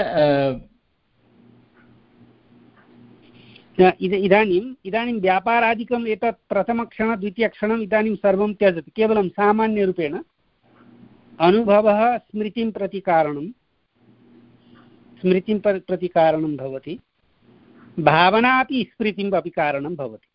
इदानीम् इदानीं व्यापारादिकम् एतत् प्रथमक्षण द्वितीयक्षणम् इदानीं सर्वं त्यजति, केवलं सामान्यरूपेण अनुभवः स्मृतिं प्रति कारणं स्मृतिं प्रति कारणं भवति, भावना अपि स्मृतिम् अपि कारणं भवति।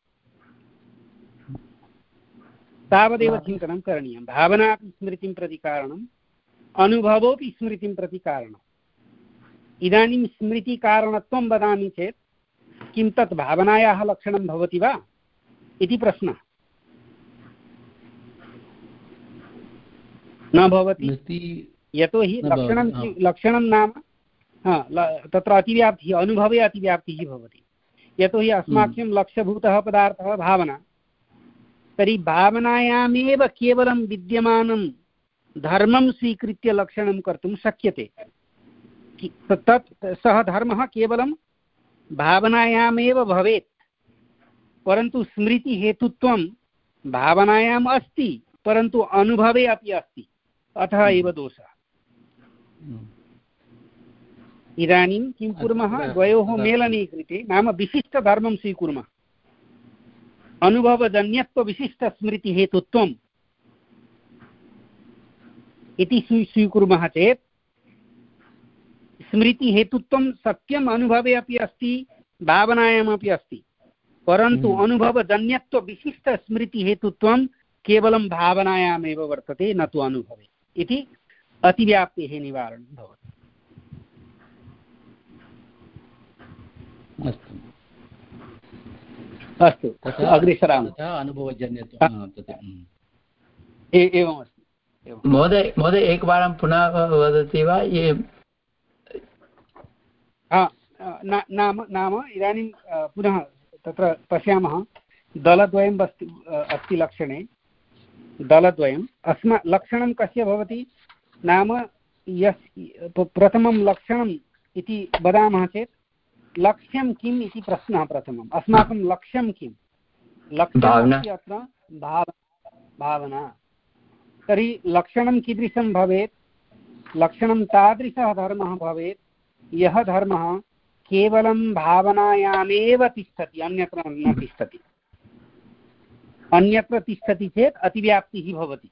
तावदेव चिन्तनं करणीयं। भावना अपि स्मृतिं प्रति कारणम्, अनुभवोऽपि स्मृतिं प्रति कारणम्। इदानीं स्मृतिकारणत्वं वदामि चेत् किं तत् भावनायाः लक्षणं भवति वा इति प्रश्नः। न भवति, यतोहि लक्षणं लक्षणं नाम तत्र अतिव्याप्तिः, अनुभवे अतिव्याप्तिः भवति। यतोहि अस्माकं लक्ष्यभूतः पदार्थः भावना, तर्हि भावनायामेव केवलं विद्यमानं धर्मं स्वीकृत्य लक्षणं कर्तुं शक्यते। तत् सः धर्मः केवलं भावनायामेव भवेत्, परन्तु स्मृतिहेतुत्वं भावनायाम् अस्ति परन्तु अनुभवे अपि अस्ति, अतः एव दोषः। इदानीं किं कुर्मः, द्वयोः मेलने कृते नाम विशिष्टधर्मं स्वीकुर्मः। अनुभवजन्यत्वविशिष्टस्मृतिहेतुत्वम् इति स्वीकुर्मः चेत् स्मृतिहेतुत्वं सत्यम् अनुभवे अपि अस्ति, भावनायामपि अस्ति, परन्तु अनुभवजन्यत्वविशिष्टस्मृतिहेतुत्वं केवलं भावनायामेव वर्तते, न तु अनुभवे इति अतिव्याप्तेः निवारणं भवति। अस्तु अस्तु, अग्रे सरामः। अनुभवजन्यत्वम् एवमस्ति। महोदय महोदय एकवारं पुनः वदति वा? ये नाम नाम इदानीं पुनः तत्र पश्यामः, दलद्वयम् अस्ति अस्ति लक्षणे, दलद्वयम् अस्मा लक्षणं कस्य भवति नाम यस् प्रथमं लक्षणम् इति वदामः चेत् लक्ष्यं किम् इति प्रश्नः प्रथमम्। अस्माकं लक्ष्यं किं? लक्ष्यमस्ति अत्र भावना। तर्हि लक्षणं कीदृशं भवेत्? लक्षणं तादृशः धर्मः भवेत् यः धर्मः केवलं भावनायामेव तिष्ठति, अन्यत्र न तिष्ठति। अन्यत्र तिष्ठति चेत् अतिव्याप्तिः भवति।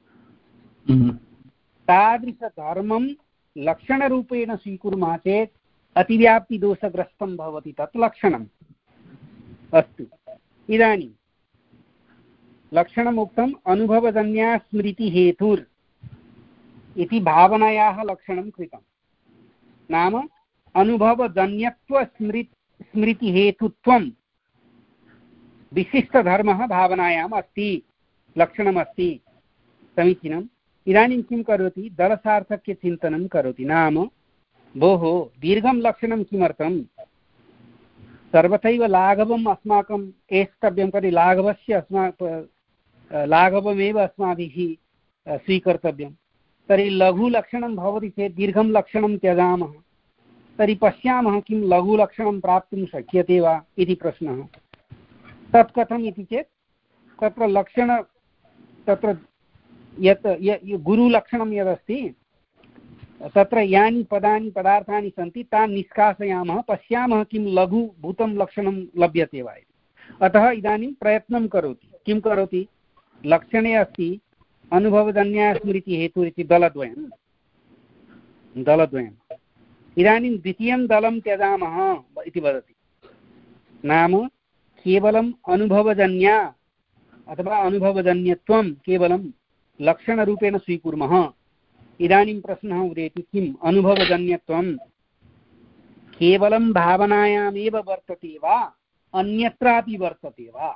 तादृशधर्मं लक्षणरूपेण स्वीकुर्मः चेत् अतिव्याप्तिदोषग्रस्तं भवति, तत् लक्षणम्। अस्तु, इदानीं लक्षणम् उक्तम्, अनुभवजन्या स्मृतिहेतुर् इति भावनायाः लक्षणं कृतं। नाम अनुभवजन्यत्व स्मृति स्मृतिहेतुत्वं विशिष्टधर्मः भावनायाम् अस्ति, लक्षणमस्ति। समीचीनम्। इदानीं किं करोति? दलसार्थक्यचिन्तनं करोति। नाम भोः दीर्घं लक्षणं किमर्थं? सर्वथैव लाघवम् अस्माकम् एष्टव्यं, तर्हि लाघवस्य अस्माकं लाघवमेव अस्माभिः स्वीकर्तव्यं। तर्हि लघुलक्षणं भवति चेत् दीर्घं लक्षणं त्यजामः। तर्हि पश्यामः किं लघुलक्षणं प्राप्तुं शक्यते वा इति प्रश्नः। तत् कथम् इति चेत् तत्र लक्षण तत्र यत् गुरुलक्षणं यदस्ति तत्र यानि पदानि पदार्थानि सन्ति तान् निष्कासयामः, पश्यामः किं लघुभूतं लक्षणं लभ्यते वा इति। अतः इदानीं प्रयत्नं करोति। किं करोति? लक्षणे अस्ति अनुभवजन्यस्मृतिहेतुः इति दलद्वयं दलद्वयम् इदानीं द्वितीयं दलं त्यजामः इति वदति। नाम केवलम् अनुभवजन्या अथवा अनुभवजन्यत्वं केवलं लक्षणरूपेण स्वीकुर्मः। इदानीं प्रश्नः उदेति किम् अनुभवजन्यत्वं केवलं भावनायामेव वर्तते वा अन्यत्रापि वर्तते वा?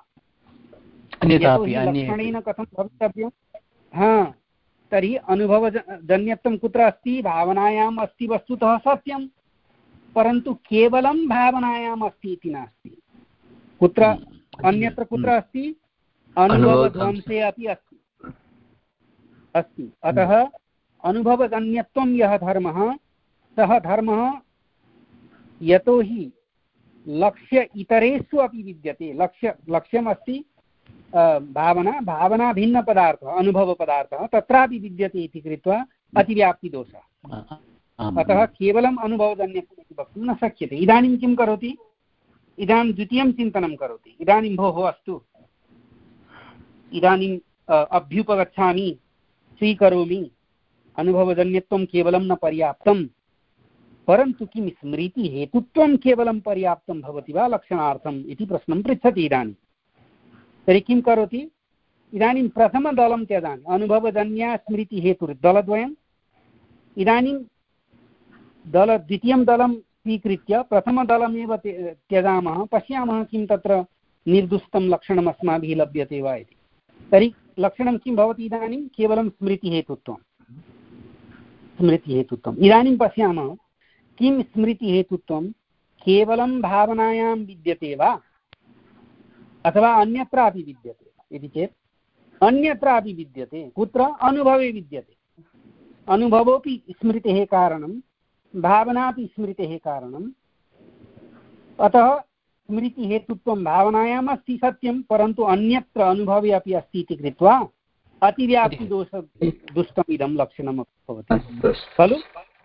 लक्षणेन कथं भवितव्यं? हा, तर्हि अनुभवजन्यत्वं कुत्र अस्ति? भावनायाम् अस्ति वस्तुतः सत्यं, परन्तु केवलं भावनायाम् अस्ति इति नास्ति। कुत्र अन्यत्र कुत्र अस्ति? अनुभवध्वंसे अपि अस्ति अस्ति अतः अनुभवजन्यत्वं यः धर्मः सः धर्मः यतोहि लक्ष्य इतरेषु अपि विद्यते। लक्ष्य लक्ष्यमस्ति भावना, भावना भिन्नपदार्थः अनुभवपदार्थः तत्रापि विद्यते इति कृत्वा अतिव्याप्तिदोषः। अतः केवलम् अनुभवजन्यत्वम् इति वक्तुं न शक्यते। इदानीं किं करोति? इदानीं द्वितीयं चिन्तनं करोति। इदानीं भोः अस्तु, इदानीम् अभ्युपगच्छामि, स्वीकरोमि, अनुभवजन्यत्वं केवलं न पर्याप्तं, परन्तु किं स्मृतिहेतुत्वं केवलं पर्याप्तं भवति वा लक्षणार्थम् इति प्रश्नं पृच्छति। इदानीं तर्हि किं करोति? इदानीं प्रथमदलं त्यजामि, अनुभवजन्या स्मृतिहेतुः दलद्वयम्। इदानीं दल द्वितीयं दलं स्वीकृत्य प्रथमदलमेव त्यजामः, पश्यामः किं तत्र निर्दुष्टं लक्षणम् अस्माभिः लभ्यते वा इति। तर्हि लक्षणं किं भवति? इदानीं केवलं स्मृतिहेतुत्वं स्मृतिहेतुत्वम्। इदानीं पश्यामः किं स्मृतिहेतुत्वं केवलं भावनायां विद्यते वा अथवा अन्यत्रापि विद्यते इति चेत् अन्यत्रापि विद्यते। कुत्र? अनुभवे विद्यते। अनुभवोऽपि स्मृतेः कारणं, भावनापि स्मृतेः कारणम्। अतः स्मृतिहेतुत्वं भावनायाम् अस्ति सत्यं, परन्तु अन्यत्र अनुभवे अपि अस्ति इति कृत्वा अतिव्याप्तिदोष दुष्टमिदं लक्षणं भवति खलु?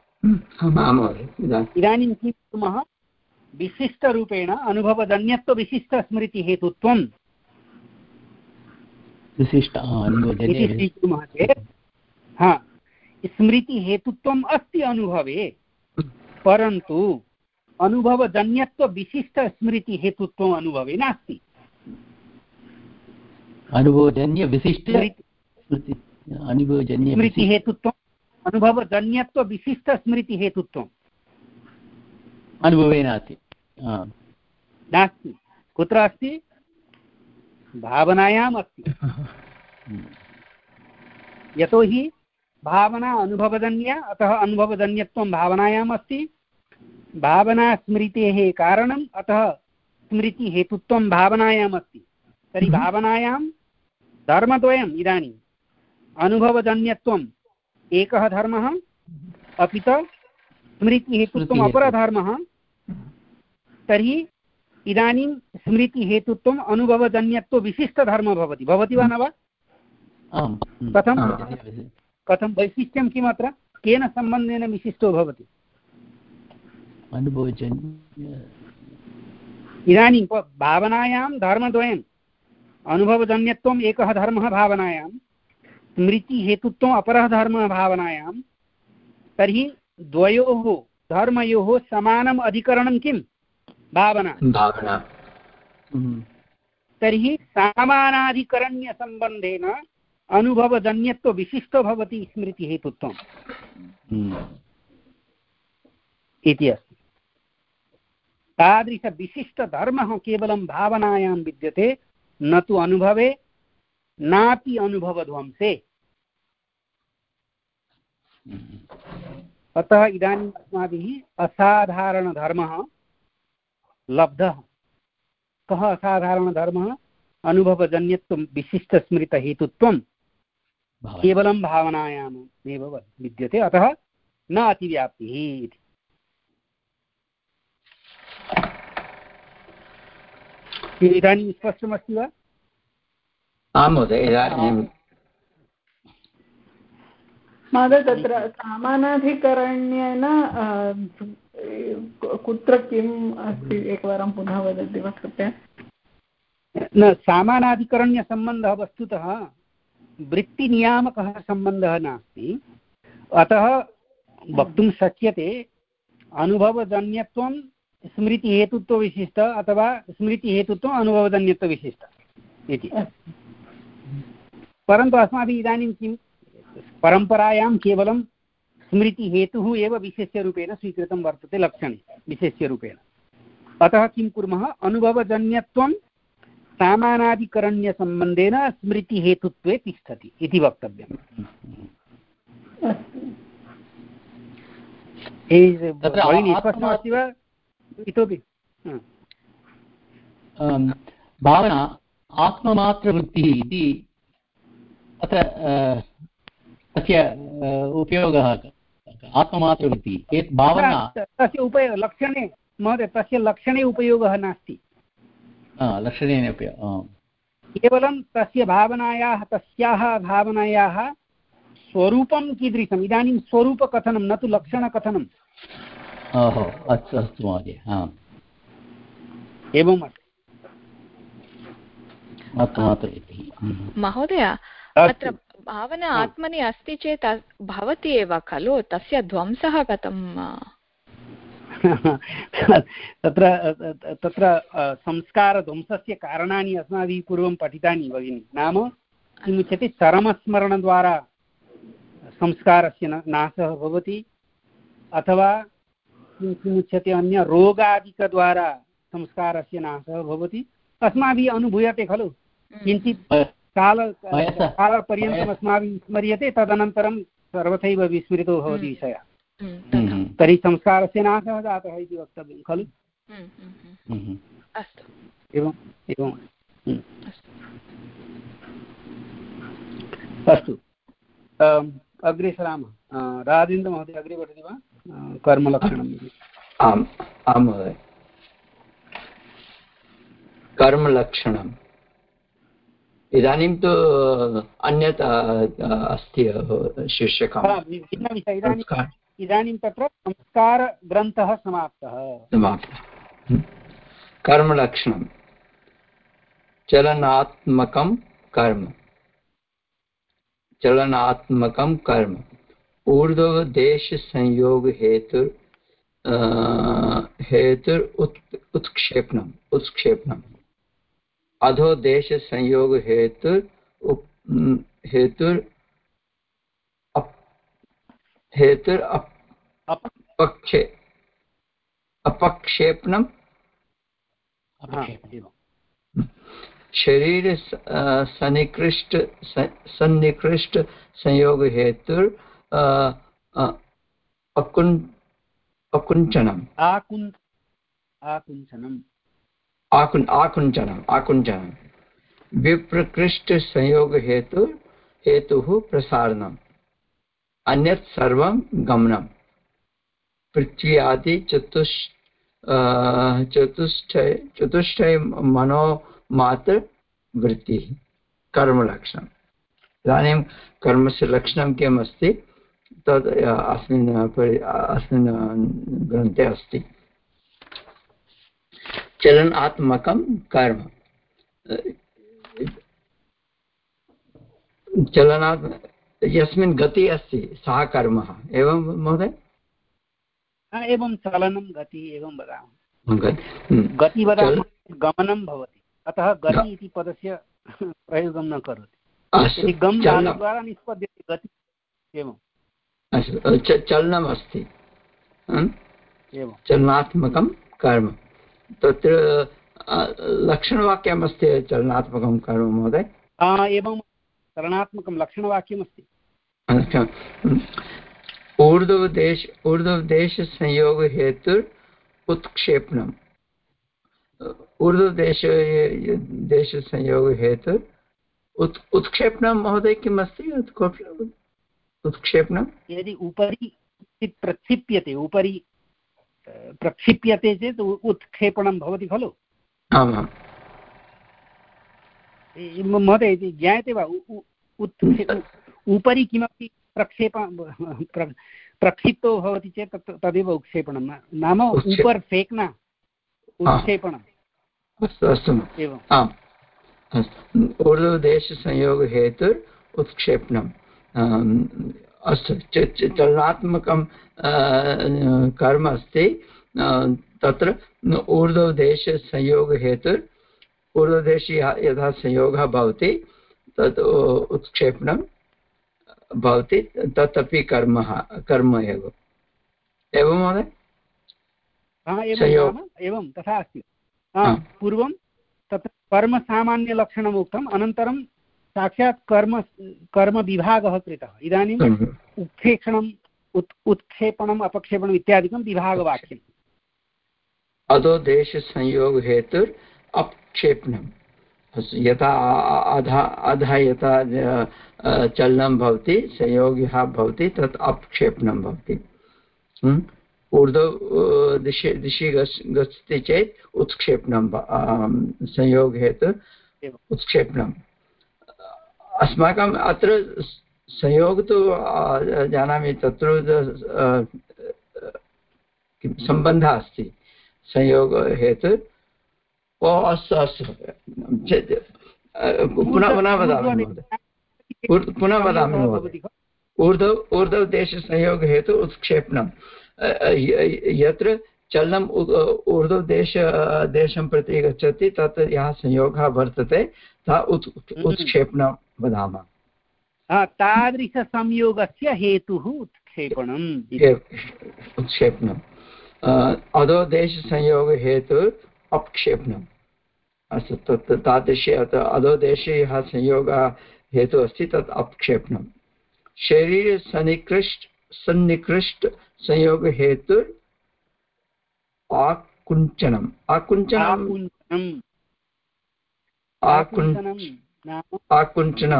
इदानीं किं कुर्मः? विशिष्टरूपेण अनुभवजन्यत्वविशिष्टस्मृतिहेतुत्वं विशिष्ट इति स्वीकुर्मः चेत् हा स्मृतिहेतुत्वम् अस्ति अनुभवे, परन्तु अनुभवजन्यत्वविशिष्टस्मृतिहेतुत्वम् अनुभवे नास्ति। स्मृतिहेतुत्वम् अनुभवजन्यत्वविशिष्टस्मृतिहेतुत्वम् अनुभवे नास्ति नास्ति। कुत्र अस्ति? भावनायाम् अस्ति। यतोहि भावना अनुभवजन्या, अतः अनुभवजन्यत्वं भावनायाम् अस्ति। भावना स्मृतेः कारणम्, अतः स्मृतिहेतुत्वं भावनायाम् अस्ति। तर्हि भावनायां धर्मद्वयम्। इदानीम् अनुभवजन्यत्वम् एकः धर्मः, अपि च स्मृतिहेतुत्वम् अपरः धर्मः। तर्हि इदानीं स्मृतिहेतुत्वम् अनुभवजन्यत्वविशिष्टधर्मः भवति भवति वा न वा? कथं कथं वैशिष्ट्यं किम् अत्र? केन सम्बन्धेन विशिष्टो भवति? इदानीं भावनायां धर्मद्वयम्, अनुभवजन्यत्वम् एकः धर्मः भावनायां, स्मृतिहेतुत्वम् अपरः धर्मः भावनायां। तर्हि द्वयोः धर्मयोः समानम् अधिकरणं किं? भावना। भावना। तर्हि समानाधिकरण्यसम्बन्धेन अनुभवजन्यत्वविशिष्टो भवति स्मृतिहेतुत्वम् इति अस्ति। तादृशविशिष्टधर्मः केवलं भावनायां विद्यते, न तु अनुभवे, नापि अनुभवध्वंसे। अतः इदानीम् अस्माभिः असाधारणधर्मः लब्धः। कः असाधारणधर्मः? अनुभवजन्यत्वं विशिष्टस्मृतहेतुत्वं केवलं भावनायामेव विद्यते, अतः न अतिव्याप्तिः इति। इदानीं स्पष्टमस्ति वा? आं महोदय इदानीं महोदय तत्र सामानाधिकरण्येन कुत्र किम् अस्ति एकवारं पुनः वदति वा कृपया? न सामानाधिकरण्यसम्बन्धः वस्तुतः वृत्तिनियामकः सम्बन्धः नास्ति, अतः वक्तुं शक्यते अनुभवजन्यत्वं स्मृतिहेतुत्वविशिष्ट अथवा स्मृतिहेतुत्वम् अनुभवजन्यत्वविशिष्ट इति। परन्तु अस्माभिः इदानीं किं परम्परायां केवलं स्मृतिहेतुः एव विशेष्यरूपेण स्वीकृतं वर्तते लक्षणे विशेष्यरूपेण। अतः किं कुर्मः, अनुभवजन्यत्वं सामानाधिकरण्यसम्बन्धेन स्मृतिहेतुत्वे तिष्ठति इति वक्तव्यम्। स्पष्टमस्ति वा इतोपि? भावना आत्ममात्रवृत्तिः इति अत्र तस्य उपयोगः आत्ममात्रवृत्तिः भावना तस्य उपयोग लक्षणे महोदय तस्य लक्षणे उपयोगः नास्ति। लक्षणेन उपयोगः केवलं तस्य भावनायाः तस्याः भावनायाः स्वरूपं कीदृशम्, इदानीं स्वरूपकथनं न तु लक्षणकथनम्। ओहो अस्तु अस्तु महोदय एवम् महोदय अत्र भावना आत्मनि अस्ति चेत् भवति एव खलु, तस्य ध्वंसः कथं? तत्र तत्र संस्कारध्वंसस्य कारणानि अस्माभिः पूर्वं पठितानि भगिनि। नाम किमुच्यते, चरमस्मरणद्वारा संस्कारस्य नाशः भवति, अथवा किं किमुच्यते अन्य रोगादिकद्वारा संस्कारस्य नाशः भवति। अस्माभिः अनुभूयते खलु, किञ्चित् काल कालपर्यन्तम् अस्माभिः स्मर्यते, तदनन्तरं सर्वथैव विस्मृतो भवति विषयः। तर्हि संस्कारस्य नाशः जातः इति वक्तव्यं खलु। एवम् एवम् अस्तु, अग्रे सरामः। राजेन्द्रमहोदय अग्रे पठति वा कर्मलक्षणम् इति? आम् आं महोदय। कर्मलक्षणम् इदानीं तु अन्यत् अस्ति शीर्षकम्। इदानीं तत्र संस्कारग्रन्थः समाप्तः समाप्तः। कर्मलक्षणं चलनात्मकं कर्म। चलनात्मकं कर्म ऊर्ध्वदेशसंयोग हेतु हेतुर उत्क्षेपणम् उत्क्षेपणम् अधोदेशसंयोग हेतु हेतुर हेतुर अपक्षे अपक्षेपणम् शरीर सन्निकृष्ट सन्निकृष्ट संयोग हेतुर अकुं अकुंचनम् आकुं आकुंचनम् आकुं आकुंचनम् आकुंचनम् विप्रकृष्ट संयोग हेतु हेतुः प्रसारणम् अन्यत् सर्वं गमनम् पृथ्वी आदि चतुष् चतुष्टय चतुष्टय मनोमात्र वृत्तिः कर्मलक्षणम्। इदानीं कर्मस्य लक्षणं किम् अस्ति तद् अस्मिन् अस्मिन् ग्रन्थे अस्ति। चलनात्मकं कर्म चलनात् यस्मिन् गतिः अस्ति सः कर्मः। एवं महोदय? एवं चलनं गति एवं वदामः। गति वदामः गमनं भवति, अतः गति इति पदस्य प्रयोगं न करोति। गम द्वारा निष्पद्यते गति। एवं अस्तु, चलनम् अस्ति चलनात्मकं कर्म। तत्र लक्षणवाक्यम् अस्ति चलनात्मकं कर्म महोदय। एवं चलनात्मकं लक्षणवाक्यमस्ति। ऊर्ध्वदेश ऊर्ध्वदेश संयोग हेतुर उत्क्षेपणम् ऊर्ध्वदेश देश संयोग हेतु उत् उत्क्षेपणं महोदय किम् अस्ति? उत्क्षेपणं यदि उपरि प्रक्षिप्यते उपरि प्रक्षिप्यते चेत् उत्क्षेपणं भवति खलु। आमाम् महोदय ज्ञायते वा उपरि किमपि प्रक्षेप प्रक्षिप्तो भवति चेत् तदेव उत्क्षेपणं नाम उपर् फेक्ना उत्क्षेपणम् अस्तु अस्तु एवम् आम् अस्तु ऊर्ध्वदेशसंयोगहेतुः उत्क्षेपणम् अस्तु चलनात्मकं कर्म अस्ति तत्र ऊर्ध्वदेशसंयोगहेतुः ऊर्ध्वदेशे यदा संयोगः भवति तत् उत्क्षेपणं भवति तदपि कर्म कर्म एव एवं महोदय एवं तथा अस्ति पूर्वं तत्र कर्मसामान्यलक्षणम् उक्तम् अनन्तरं साक्षात् कर्म कर्मविभागः कृतः इदानीम् उत्क्षेपणम् उत् उत्क्षेपणम् अपक्षेपणम् इत्यादिकं विभागवाक्यम् अधोदेशसंयोगहेतुः अपक्षेपणं यथा अधः अधः यथा चलनं भवति संयोगः भवति तत् अपक्षेपणं भवति ऊर्ध्व दिशि दिशि गच्छति चेत् उत्क्षेपणं संयोगहेतुः उत्क्षेपणम् अस्माकम् अत्र संयोग तु जानामि तत्र सम्बन्धः अस्ति संयोगहेतुः ओ अस्तु अस्तु पुनः पुनः वदामि पुनः वदामि ऊर्ध्व ऊर्ध्वदेशसंयोगहेतुः उत्क्षेपणं यत्र चलनम् ऊर्ध्वदेश देशं प्रति गच्छति तत् यः संयोगः वर्तते सः उत् उत्क्षेपणं वदामः तादृशसंयोगस्य हेतुः उत्क्षेपणम् उत्क्षेपणम् अधोदेशसंयोगहेतुः अपक्षेपणम् अस्तु तत् तादृशे अधोदेशे यः संयोगः हेतुः अस्ति तत् अपक्षेपणं शरीरसन्निकृष्ट सन्निकृष्ट संयोगहेतुः आकुञ्चनम् आकुञ्चनम् आकुञ्चनं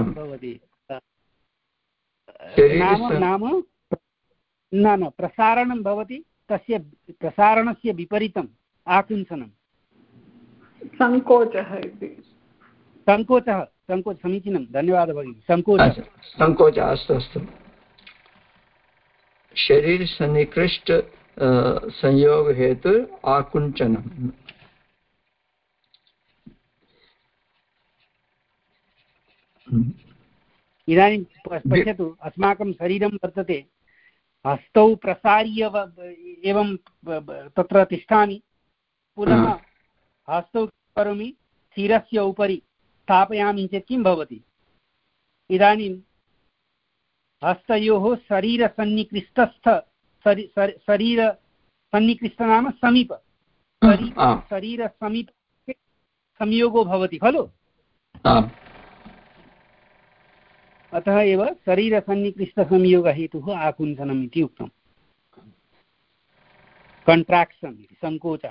नाम न न प्रसारणं भवति तस्य प्रसारणस्य विपरीतम् आकुञ्चनं सङ्कोचः इति सङ्कोचः सङ्कोच समीचीनं धन्यवादः भगिनि सङ्कोचः सङ्कोचः अस्तु अस्तु शरीरसन्निकृष्ट संयोगहेतुः आकुञ्चनम् इदानीं पश्यतु अस्माकं शरीरं वर्तते हस्तौ प्रसार्य एवं तत्र तिष्ठामि पुनः हस्तौ करोमि शिरस्य उपरि स्थापयामि चेत् किं भवति इदानीं हस्तयोः शरीरसन्निकृष्टस्थ शरीरसन्निकृष्ट नाम समीप शरीरसमीप संयोगो भवति खलु अतः एव शरीरसन्निकृष्टसंयोगहेतुः आकुञ्चनम् इति उक्तम् कण्ट्राक्षन् इति सङ्कोचः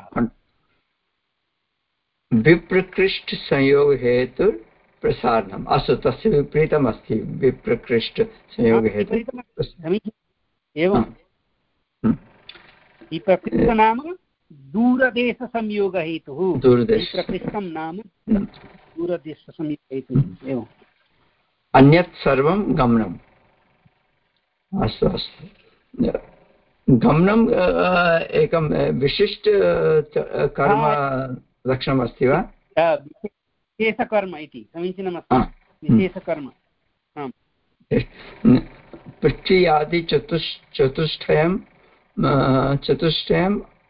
विप्रकृष्टसंयोगहेतुः प्रसारणम् अस्तु तस्य विपरीतम् अस्ति विप्रकृष्टसंयोगहेतुः एवं विप्रकृष्ट नाम दूरदेशसंयोगहेतुः विप्रकृष्टं नाम दूरदेशसंयोगहेतुः एवम् अन्यत् सर्वं गमनम् अस्तु अस्तु गमनम् एकं विशिष्ट कर्म लक्षणमस्ति वा विशेषकर्म इति समीचीनमस्ति विशेषकर्म पृथ्वी आदि चतुष् चतुष्टयं चतुष्टयं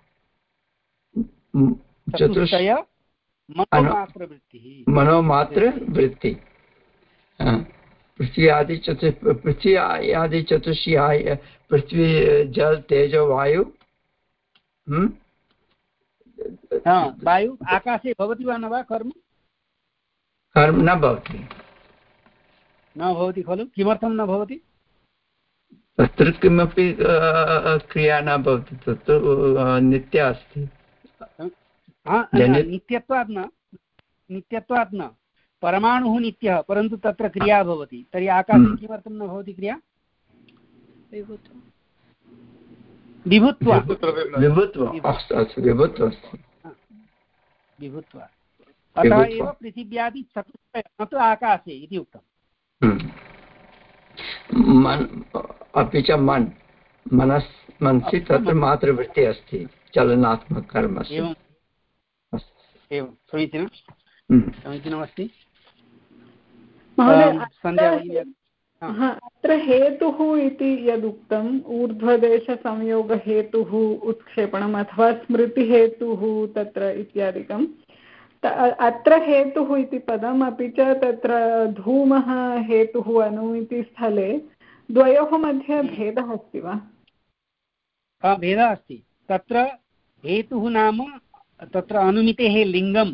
चतुष्टय मनोमात्रवृत्तिः मनोमात्रवृत्तिः पृथ्वी आदि चतु पृथ्वी आदि चतुष्टय पृथ्वी जल तेजो वायु वायु आकाशे भवति वा न वा कर्म कर्म न भवति न भवति खलु किमर्थं न भवति तत्र किमपि क्रिया न भवति तत्तु नित्या अस्ति नित्यत्वात् न नित्यत्वात् न परमाणुः नित्यः परन्तु तत्र क्रिया भवति तर्हि आकाशे किमर्थं न भवति क्रिया विभुत्वा विभुत्वा अस्तु अस्तु विभुत्वा अस्ति विभुत्वा अतः एव पृथिव्यादि चतुष्टय न तु आकाशे इति उक्तम्। मन् अपि च मन् मनस् मनसि तत्र मातृवृत्तिः अस्ति चलनात्मककर्मस्य। एवम् एवं समीचीनं समीचीनमस्ति। अत्र हेतुः इति यदुक्तम् ऊर्ध्वदेशसंयोगहेतुः उत्क्षेपणम् अथवा स्मृतिहेतुः तत्र इत्यादिकम् अत्र हेतुः इति पदम् अपि च तत्र धूमः हेतुः अनु इति स्थले द्वयोः मध्ये भेदः अस्ति वा? भेदः अस्ति। तत्र हेतुः नाम तत्र अनुमितेः लिङ्गं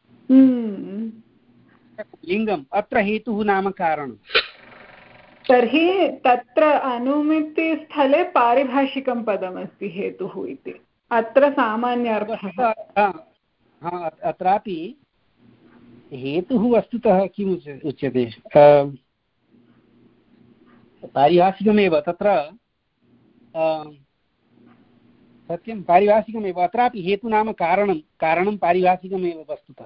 लिङ्गम् अत्र हेतुः नाम कारणम्। तर्हि तत्र अनुमितिस्थले पारिभाषिकं पदमस्ति हेतुः इति अत्र सामान्यार्थः। अत्रापि हेतुः वस्तुतः किम् उच्यते पारिभाषिकमेव तत्र सत्यं पारिभाषिकमेव अत्रापि हेतु नाम कारणं कारणं पारिभाषिकमेव वस्तुतः।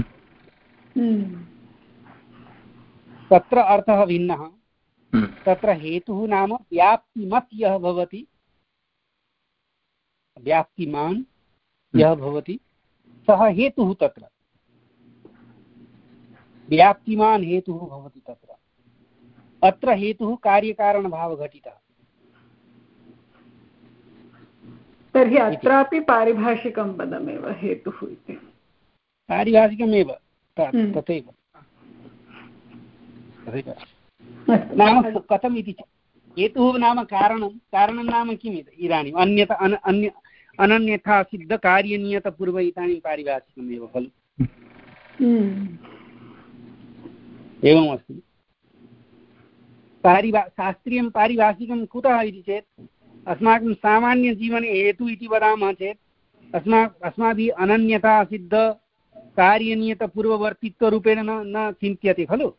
तत्र अर्थः भिन्नः। तत्र हेतुः नाम व्याप्तिमत् यः भवति व्याप्तिमान् यः भवति सः हेतुः तत्र व्याप्तिमान् हेतुः भवति तत्र। अत्र हेतुः कार्यकारणभावघटितः। तर्हि अत्रापि पारिभाषिकं पदमेव हेतुः इति पारिभाषिकमेव तथैव नाम कथम् इति चेत् हेतुः नाम कारणं कारणं नाम किम् इदानीम् अन्यथा अन्य अनन्यथा सिद्धकार्यनियतपूर्व इदानीं पारिभाषिकमेव खलु। एवमस्ति। पारिभा शास्त्रीयं पारिभाषिकं कुतः इति चेत् अस्माकं सामान्यजीवने हेतु इति वदामः चेत् अस्मा अस्माभिः अनन्यथा सिद्ध कार्यनियतपूर्ववर्तित्वरूपेण न न चिन्त्यते खलु।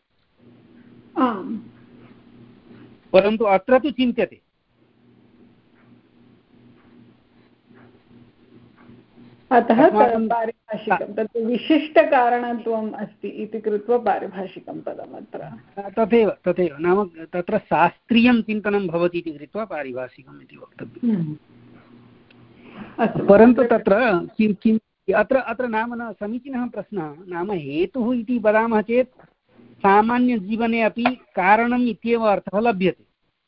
परन्तु अत्र तु चिन्त्यते। अतः पारिभाषिकं तत् विशिष्टकारणत्वम् अस्ति इति कृत्वा पारिभाषिकं पदम् अत्र तथैव तथैव नाम तत्र शास्त्रीयं चिन्तनं भवति इति कृत्वा पारिभाषिकम् इति वक्तव्यम्। परन्तु तत्र किं किम् अत्र अत्र नाम न समीचीनः प्रश्नः। नाम हेतुः इति वदामः चेत् सामान्यजीवने अपि कारणम् इत्येव अर्थः लभ्यते।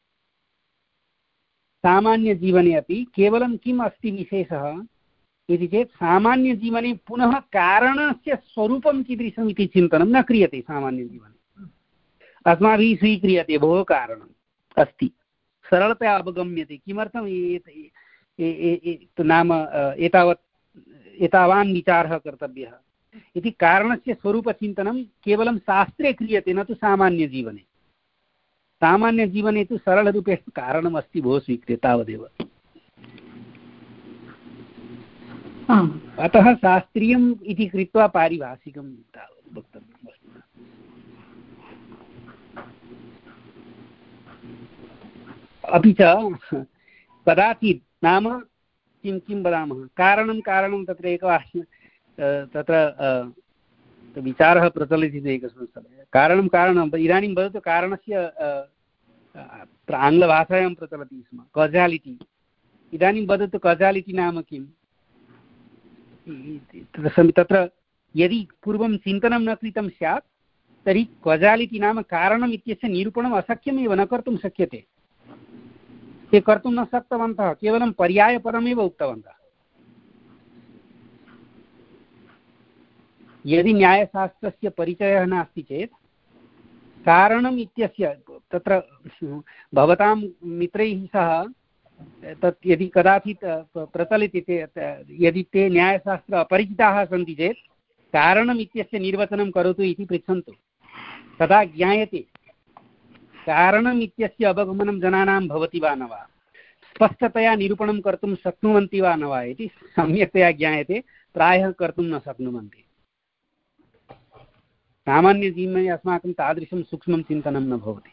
सामान्यजीवने अपि केवलं किम् अस्ति विशेषः इति चेत् सामान्यजीवने पुनः कारणस्य स्वरूपं कीदृशम् इति चिन्तनं न क्रियते। सामान्यजीवने अस्माभिः स्वीक्रियते भोः कारणम् अस्ति सरलतया अवगम्यते किमर्थम् नाम एतावत् एतावान् विचारः कर्तव्यः इति कारणस्य स्वरूपचिन्तनं केवलं शास्त्रे क्रियते न तु सामान्यजीवने। सामान्यजीवने तु सरलरूपेण कारणमस्ति भोः स्वीक्रियते तावदेव। अतः शास्त्रीयम् इति कृत्वा पारिभाषिकं वक्तव्यम् अस्ति। अपि च कदाचित् नाम किं किं वदामः कारणं कारणं तत्र एकवारं तत्र विचारः प्रचलति एकस्मिन् स्थले कारणं कारणम् इदानीं वदतु कारणस्य अत्र आङ्ग्लभाषायां प्रचलति स्म कजालिटि। इदानीं वदतु कजालिटि नाम किम् तत्र यदि पूर्वं चिन्तनं न कृतं स्यात् तर्हि कजालिटि नाम कारणम् इत्यस्य निरूपणम् अशक्यमेव न कर्तुं शक्यते। ते कर्तुं न शक्तवन्तः केवलं पर्यायपदमेव उक्तवन्तः। यदि न्यायशास्त्रस्य परिचयः नास्ति चेत् कारणम् इत्यस्य तत्र भवतां मित्रैः सह तत् यदि कदाचित् प्रचलति चेत् यदि ते न्यायशास्त्र अपरिचिताः सन्ति चेत् कारणम् इत्यस्य निर्वचनं करोतु इति पृच्छन्तु तदा ज्ञायते कारणम् इत्यस्य अवगमनं जनानां भवति वा न वा स्पष्टतया निरूपणं कर्तुं शक्नुवन्ति वा न वा इति सम्यक्तया ज्ञायते। प्रायः कर्तुं न शक्नुवन्ति। सामान्यजीवने अस्माकं तादृशं सूक्ष्मं चिन्तनं न भवति।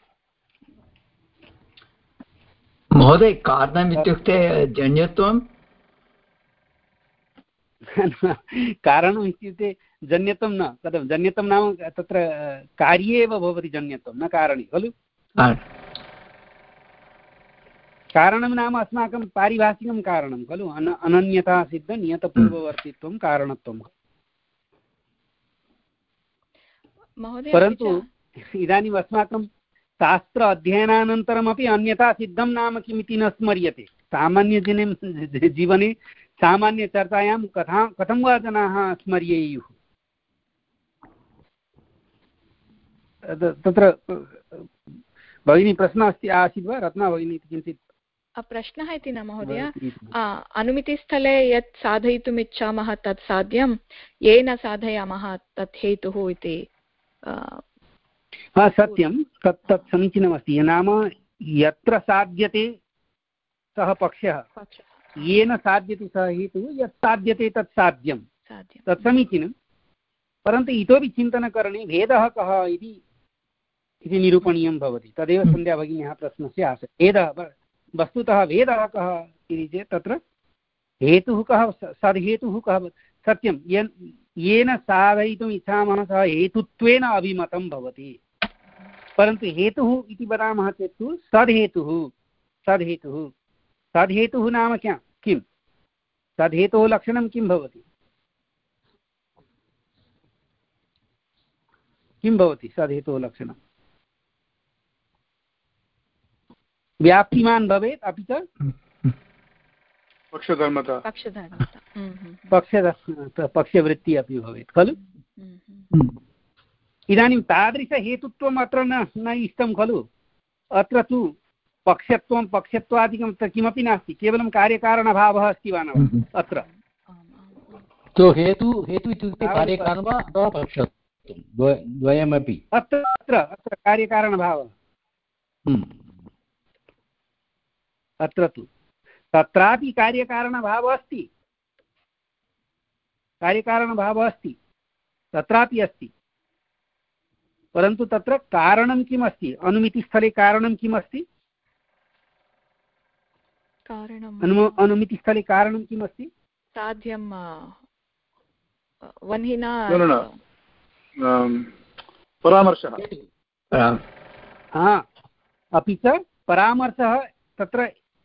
महोदय कारणम् इत्युक्ते जन्यत्वं कारणम् इत्युक्ते जन्यत्वं न कथं जन्यत्वं नाम तत्र कार्ये एव भवति जन्यत्वं न कारणे खलु कारणं नाम अस्माकं पारिभाषिकं कारणं खलु अन अनन्यता सिद्ध नियतपूर्ववर्तित्वं कारणत्वं परन्तु इदानीम् अस्माकं शास्त्र अध्ययनानन्तरमपि अन्यथा सिद्धं नाम किमिति न स्मर्यते सामान्यजने जीवने सामान्यचर्चायां कथा कथं वा जनाः स्मर्येयुः तत्र भगिनी प्रश्नः अस्ति आसीत् वा रत्ना भगिनी किञ्चित् प्रश्नः इति न महोदय अनुमितिस्थले यत् साधयितुम् इच्छामः तत् साध्यं येन साधयामः तत् हेतुः इति सत्यं तत् तत् समीचीनमस्ति नाम यत्र साध्यते सः पक्षः येन साध्यते सः हेतुः यत् साध्यते तत् साध्यं तत् समीचीनं परन्तु इतोपि चिन्तनकरणे भेदः कः इति इति निरूपणीयं भवति तदेव सन्ध्या भगिन्याः प्रश्नस्य आसीत् भेदः वस्तुतः भेदः कः इति चेत् तत्र हेतुः कः सद्हेतुः कः सत्यं येन साधयितुम् इच्छामः सः हेतुत्वेन अभिमतं भवति परन्तु हेतुः इति वदामः चेत् तु सद्हेतुः सद्हेतुः सद्हेतुः नाम क्या किं सद्हेतोः लक्षणं किं भवति किं भवति सद्हेतोः लक्षणं व्याप्तिमान् भवेत् अपि च पक्षधर्मता पक्ष पक्षवृत्तिः अपि भवेत् खलु इदानीं तादृशहेतुत्वम् अत्र न न इष्टं खलु अत्र तु पक्षत्वं पक्षत्वादिकं किमपि नास्ति केवलं कार्यकारणभावः अस्ति वा न अत्र तो हेतु हेतु इत्युक्ते कार्यकारणं वा अथवा पक्षत्वं द्वयमपि अत्र अत्र अत्र कार्यकारणभावः अत्र तु तत्रापि कार्यकारणभावः अस्ति कार्यकारणभावः अस्ति तत्रापि अस्ति परन्तु तत्र कारणं किम् अस्ति अनुमितिस्थले कारणं किम् अस्ति अनु अनुमितिस्थले कारणं किम् अस्ति साध्यं वह्निना परामर्शः हा अपि च परामर्शः तत्र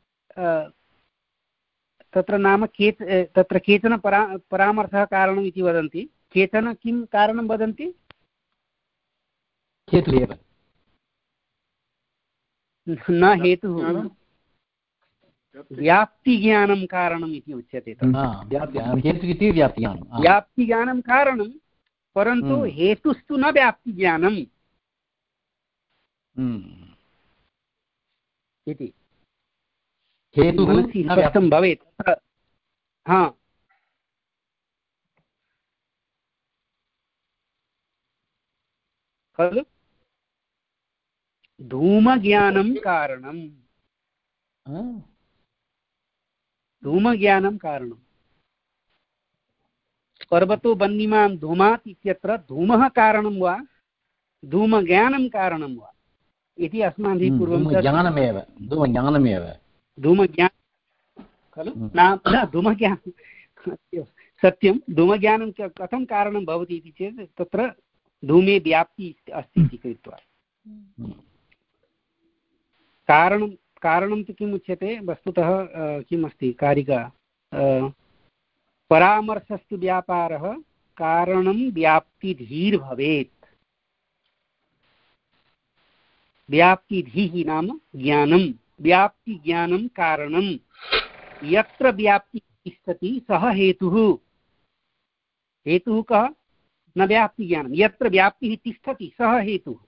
तत्र नाम केच तत्र केचन परा परामर्शः कारणम् इति वदन्ति केचन किं कारणं वदन्ति हेतुः एव न हेतुः व्याप्तिज्ञानं कारणम् इति उच्यते हेतुः इति व्याप्तिज्ञानं व्याप्तिज्ञानं कारणं परन्तु हेतुस्तु न व्याप्तिज्ञानम् इति हेतुः मनसि स्पष्टं भवेत् हा खलु धूमज्ञानं कारणं धूमज्ञानं कारणं पर्वतो वह्निमान् धूमात् इत्यत्र धूमः कारणं वा धूमज्ञानं कारणं वा इति अस्माभिः पूर्वं ज्ञानमेव धूमज्ञानमेव धूमज्ञानं खलु न धूमज्ञानं सत्यं धूमज्ञानं कथं कारणं भवति इति चेत् तत्र धूमे व्याप्ति अस्ति इति कृत्वा कारणं कारणं तु किम् उच्यते वस्तुतः किम् अस्ति कारिका परामर्शस्तु व्यापारः कारणं व्याप्तिधीर् भवेत् व्याप्तिधिः नाम ज्ञानं व्याप्तिज्ञानं कारणं यत्र व्याप्ति तिष्ठति सः हेतुः हेतुः कः न व्याप्तिज्ञानं यत्र व्याप्तिः तिष्ठति सः हेतुः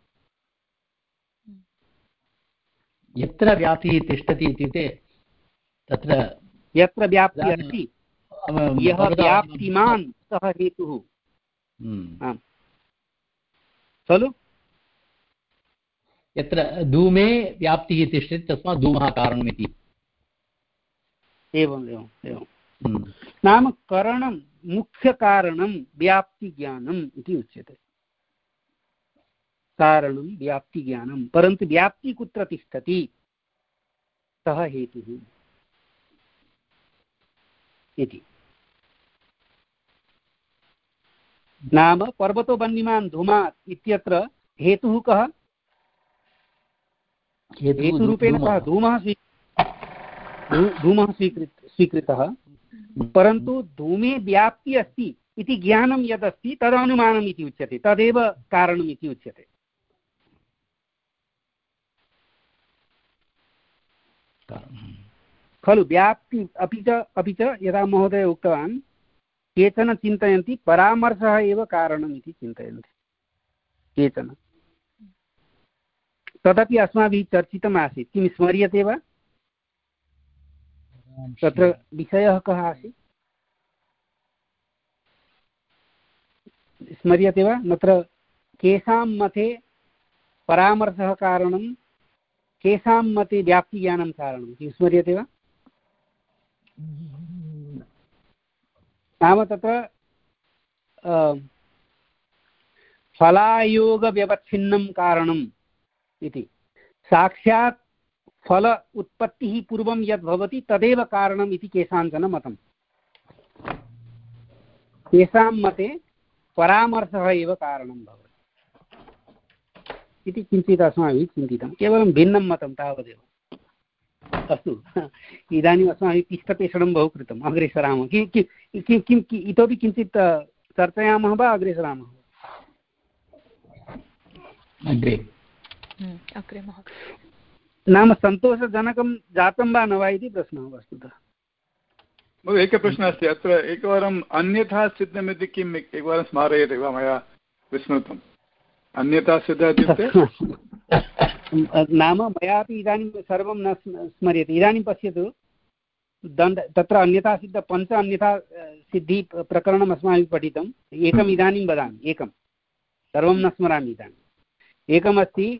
यत्र व्याप्तिः तिष्ठति इत्युक्ते तत्र यत्र व्याप्तिः अस्ति यः व्याप्तिमान् सः हेतुः खलु यत्र धूमे व्याप्तिः तिष्ठति तस्मात् धूमः कारणमिति एवम् एवम् एवं नाम करणं मुख्यकारणं व्याप्तिज्ञानम् इति उच्यते कारणं व्याप्तिज्ञानं परन्तु व्याप्ति कुत्र तिष्ठति सः हेतुः इति नाम पर्वतो वह्निमान् धूमात् इत्यत्र हेतुः कः? हेतुरूपेण कः? धूमः धूमः स्वीकृत स्वीकृतः, परन्तु धूमे व्याप्ति अस्ति इति ज्ञानं यदस्ति तदनुमानम् इति उच्यते, तदेव कारणम् इति उच्यते। खलु व्याप्ति अपि च अपि च यदा महोदय उक्तवान् केचन चिन्तयन्ति परामर्शः एव कारणम् इति चिन्तयन्ति केचन, तदपि अस्माभिः चर्चितम् आसीत्। किं स्मर्यते वा? तत्र विषयः कः आसीत् स्मर्यते वा? तत्र केषां मते परामर्शः कारणं, केषां मते व्याप्तिज्ञानं कारणं, किं स्मर्यते वा? नाम तत्र फलायोगव्यवच्छिन्नं कारणम् इति, साक्षात् फल उत्पत्तिः पूर्वं यद् भवति तदेव कारणम् इति केषाञ्चन मतं। तेषां मते परामर्शः एव कारणं भवति इति किञ्चित् अस्माभिः चिन्तितं, केवलं भिन्नं मतं तावदेव। अस्तु, इदानीम् अस्माभिः तिष्ठपेषणं बहु कृतम्, अग्रे सरामः। किं किं किं इतोपि किञ्चित् चर्चयामः वा अग्रे सरामः? अग्रे अग्रे नाम सन्तोषजनकं जातं वा न वा इति प्रश्नः वस्तुतः। एकः प्रश्नः अस्ति अत्र, एकवारम् अन्यथा सिद्धमिति किम् एकवारं स्मारयते वा? मया विस्मृतम्। अन्यथा सिद्धः इत्युक्ते नाम मयापि इदानीं सर्वं न स्मर्यते। इदानीं पश्यतु, दण्ड तत्र अन्यथा सिद्ध पञ्च अन्यथा सिद्धि प्रकरणम् अस्माभिः पठितम्। एकम् इदानीं वदामि, एकं सर्वं न स्मरामि इदानीम्। एकमस्ति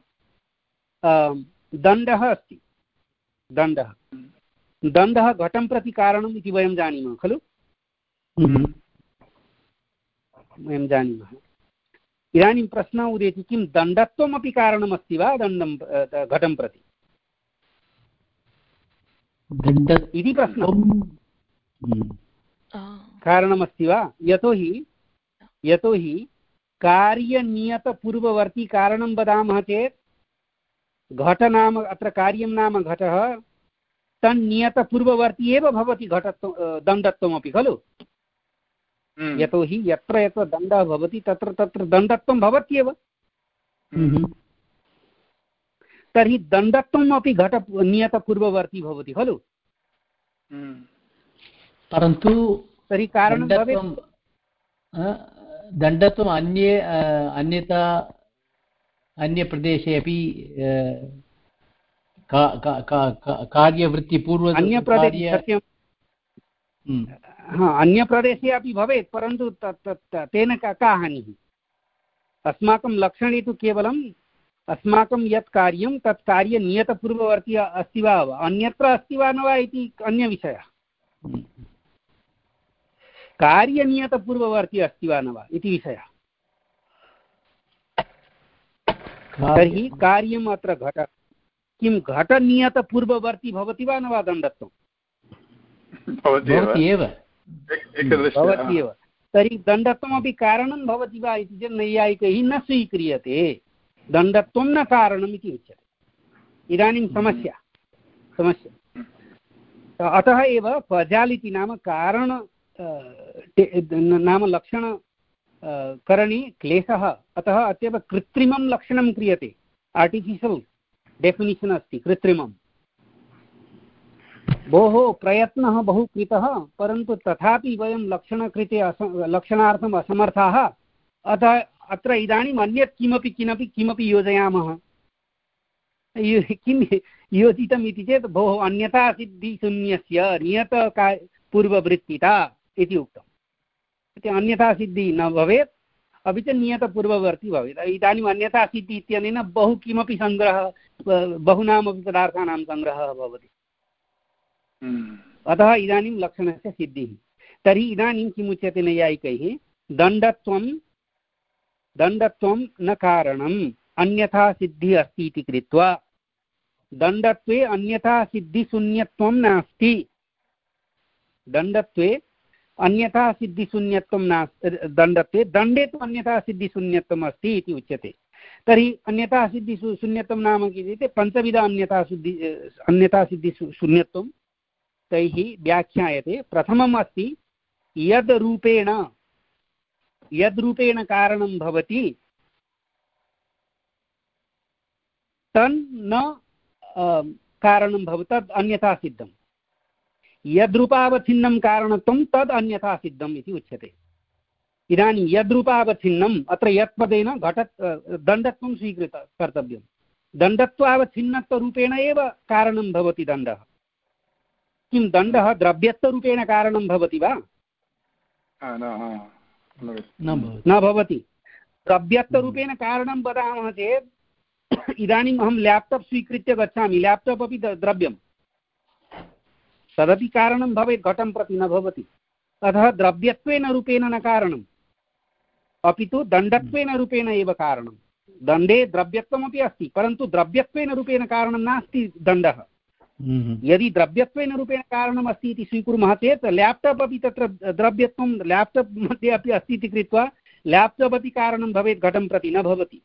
दण्डः अस्ति, दण्डः दण्डः घटं प्रति कारणम् इति वयं जानीमः खलु, वयं जानीमः। इदानीं प्रश्नः उदेति, किं दण्डत्वमपि कारणमस्ति वा दण्डं घटं प्रति इति प्रश्नः। कारणमस्ति वा? यतोहि यतोहि कार्यनियतपूर्ववर्ती कारणं वदामः चेत् घट नाम, अत्र कार्यं नाम घटः, तन्नियतपूर्ववर्ती एव भवति घटत्व दण्डत्वमपि खलु। यतोहि यत्र यत्र दण्डः भवति तत्र तत्र दण्डत्वं भवत्येव। तर्हि दण्डत्वम् अपि घट नियतपूर्ववर्ती भवति खलु। परन्तु तर्हि कारणं दण्डत्वम् अन्ये अन्यथा अन्यप्रदेशे अपि कार्यवृत्तिपूर्व अन्यप्रदेशे हा अन्यप्रदेशे अपि भवेत्, परन्तु तेन का हानिः? अस्माकं लक्षणे तु केवलम् अस्माकं यत् कार्यं तत् कार्य नियतपूर्ववर्ती अस्ति वा अन्यत्र अस्ति वा न वा इति अन्यविषयः। कार्यनियतपूर्ववर्ती अस्ति वा न वा इति विषयः। तर्हि कार्यम् अत्र घट, किं घटनियतपूर्ववर्ती भवति वा न वा दण्डत्वं? भवति एव। तर्हि दण्डत्वमपि कारणं भवति वा इति चेत् नैयायिकैः न स्वीक्रियते। दण्डत्वं न कारणम् इति उच्यते। इदानीं समस्या समस्या अतः एव कजालिति नाम कारण नाम लक्षण करणे क्लेशः, अतः अत्यव कृत्रिमं लक्षणं क्रियते। आर्टिफिशियल् डेफिनिशन् अस्ति कृत्रिमं। भोः प्रयत्नः बहु कृतः, परन्तु तथापि वयं लक्षणकृते अस लक्षणार्थम् असमर्थाः। अतः अत्र इदानीम् अन्यत् किमपि किमपि किमपि योजयामः। किं योजितम् इति चेत् भोः अन्यथा सिद्धिशून्यस्य नियत का पूर्ववृत्तिता इति उक्तम्। इति अन्यथा सिद्धिः न भवेत्, अपि च नियतपूर्ववर्ती भवेत्। इदानीम् अन्यथा सिद्धिः इत्यनेन बहु किमपि सङ्ग्रहः, बहूनामपि पदार्थानां सङ्ग्रहः भवति। अतः इदानीं लक्षणस्य सिद्धिः। तर्हि इदानीं किम् उच्यते नैयायिकैः? दण्डत्वं दण्डत्वं न कारणम्, अन्यथा सिद्धिः अस्ति इति कृत्वा दण्डत्वे अन्यथा सिद्धिशून्यत्वं नास्ति। दण्डत्वे अन्यथा सिद्धिशून्यत्वं नास्ति दण्डत्वे, दण्डे तु अन्यथा सिद्धिशून्यत्वम् अस्ति इति उच्यते। तर्हि अन्यथा सिद्धिशून्यत्वं नाम किम् इत्युक्ते पञ्चविध अन्यथा सिद्धि अन्यथा सिद्धिशून्यत्वं तैः व्याख्यायते। प्रथमम् अस्ति यद् रूपेण यद् रूपेण कारणं भवति तन्न कारणं भवति तद् अन्यथा सिद्धम्। यद्रूपावच्छिन्नं कारणत्वं तद् अन्यथा सिद्धम् इति उच्यते। इदानीं यद्रूपावच्छिन्नम् अत्र यत्पदेन घट दण्डत्वं स्वीकृत कर्तव्यं। दण्डत्वावच्छिन्नत्वरूपेण एव कारणं भवति दण्डः। किं दण्डः द्रव्यत्वरूपेण कारणं भवति वा? न भवति। द्रव्यत्वरूपेण कारणं वदामः चेत् इदानीम् अहं लेप्टाप् स्वीकृत्य गच्छामि, लेप्टाप् अपि द्रव्यं, तदपि कारणं भवेत्, घटं प्रति न भवति। अतः द्रव्यत्वेन रूपेण न कारणम्, अपि तु दण्डत्वेन रूपेण एव कारणं। दण्डे द्रव्यत्वमपि अस्ति, परन्तु द्रव्यत्वेन रूपेण कारणं नास्ति दण्डः। यदि द्रव्यत्वेन रूपेण कारणम् अस्ति इति स्वीकुर्मः चेत् लेप्टाप् अपि तत्र द्रव्यत्वं लेप्टाप् मध्ये अपि अस्ति इति कृत्वा लेप्टाप् अपि कारणं भवेत्, घटं प्रति न भवति।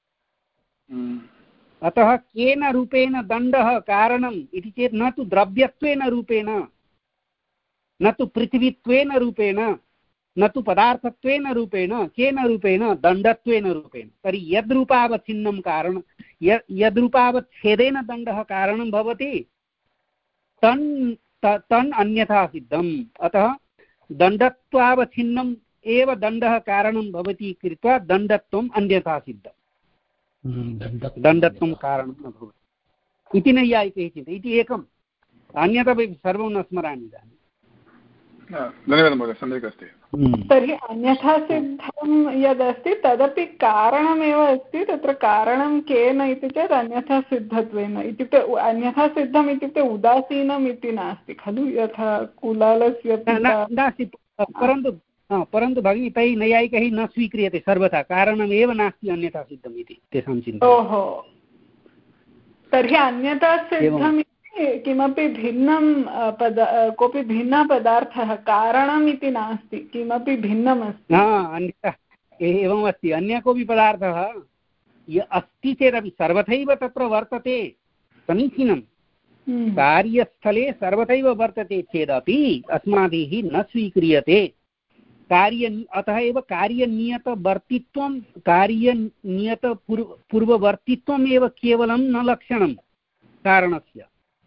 अतः केन रूपेण दण्डः कारणम् इति चेत् न तु द्रव्यत्वेन रूपेण, न तु पृथिवीत्वेन रूपेण, न तु पदार्थत्वेन रूपेण, केन रूपेण? दण्डत्वेन रूपेण। तर्हि यद्रूपावच्छिन्नं कारणं यद्रूपावच्छेदेन दण्डः कारणं भवति तन् तन् अन्यथा सिद्धम्। अतः दण्डत्वावच्छिन्नम् एव दण्डः कारणं भवति कृत्वा दण्डत्वम् अन्यथा सिद्धम्। दण्डत्वं कारणं न भवति इति नैयायिकैः चिन्तयति। इति एकम्, अन्यदपि सर्वं न स्मरामि इदानीं। धन्यवादः महोदय, सम्यक् अस्ति। तर्हि अन्यथा सिद्धं यदस्ति तदपि कारणमेव अस्ति। तत्र कारणं केन इति चेत् अन्यथा सिद्धत्वेन। इत्युक्ते अन्यथा सिद्धम् इत्युक्ते उदासीनम् इति नास्ति खलु, यथा कुलालस्य नास्ति। परन्तु परन्तु भगिनी तैः नैयायिकैः न स्वीक्रियते सर्वथा, कारणमेव नास्ति अन्यथा सिद्धम् इति तेषां चिन्ता। ओहो, तर्हि अन्यथा सिद्धम् किमपि भिन्नं पद कोऽपि भिन्नः पदार्थः कारणम् इति नास्ति, किमपि भिन्नमस्ति। अन्यथा एवम् अस्ति, अन्य कोऽपि पदार्थः अस्ति चेदपि सर्वथैव तत्र वर्तते समीचीनं। कार्यस्थले सर्वथैव वर्तते चेदपि अस्माभिः न स्वीक्रियते कार्य। अतः एव कार्यनियतवर्तित्वं कार्यनियतपूर्व पूर्ववर्तित्वम् एव केवलं न लक्षणं कारणस्य।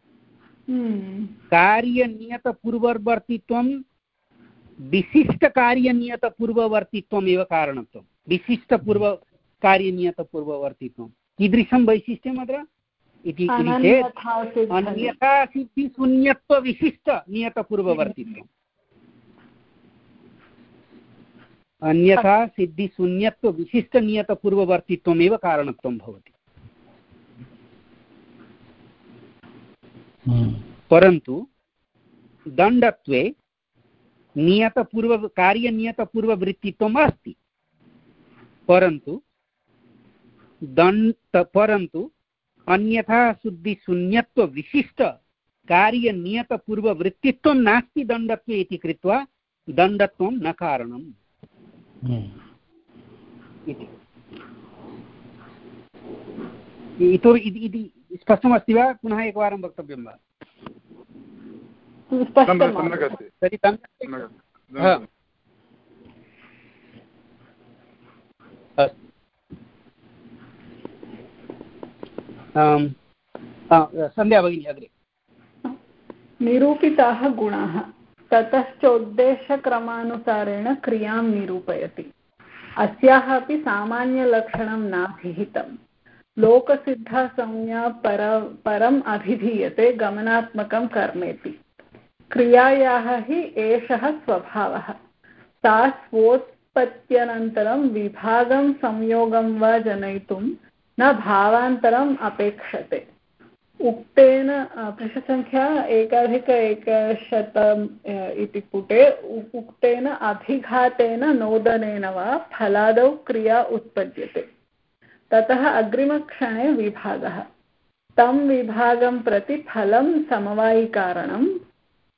कार्यनियतपूर्ववर्तित्वं विशिष्टकार्यनियतपूर्ववर्तित्वम् एव कारणत्वं। विशिष्टपूर्वकार्यनियतपूर्ववर्तित्वं कीदृशं वैशिष्ट्यम् अत्र इति चेत् अन्यथा सिद्धिशून्यत्वविशिष्टनियतपूर्ववर्तित्वम्। अन्यथा सिद्धिशून्यत्वविशिष्टनियतपूर्ववर्तित्वमेव कारणत्वं भवति। परन्तु दण्डत्वे नियतपूर्व कार्यनियतपूर्ववृत्तित्वम् अस्ति, परन्तु दण्ड परन्तु अन्यथा सिद्धिशून्यत्वविशिष्ट कार्यनियतपूर्ववृत्तित्वं नास्ति दण्डत्वे इति कृत्वा दण्डत्वं न कारणम् इति। इति स्पष्टमस्ति वा? पुनः एकवारं वक्तव्यं वा? तर्हि सन्ध्या भगिनी अग्रे। निरूपिताः गुणाः ततश्चोद्देशक्रमानुसारेण क्रियां निरूपयति। अस्याः अपि सामान्यलक्षणं नाभिहितम्। लोकसिद्धा संज्ञा पर परम् अभिधीयते गमनात्मकं कर्मेति। क्रियायाः हि एषः स्वभावः। सा स्वोत्पत्त्यनन्तरं विभागं संयोगं वा जनयितुं न भावान्तरम् अपेक्षते। उक्तेन पृष्ठसङ्ख्या एकाधिक एकशतम् इति पुटे उक्तेन अभिघातेन नोदनेन वा फलादौ क्रिया उत्पद्यते। ततः अग्रिमक्षणे विभागः। तं विभागं प्रति फलं समवायिकारणम्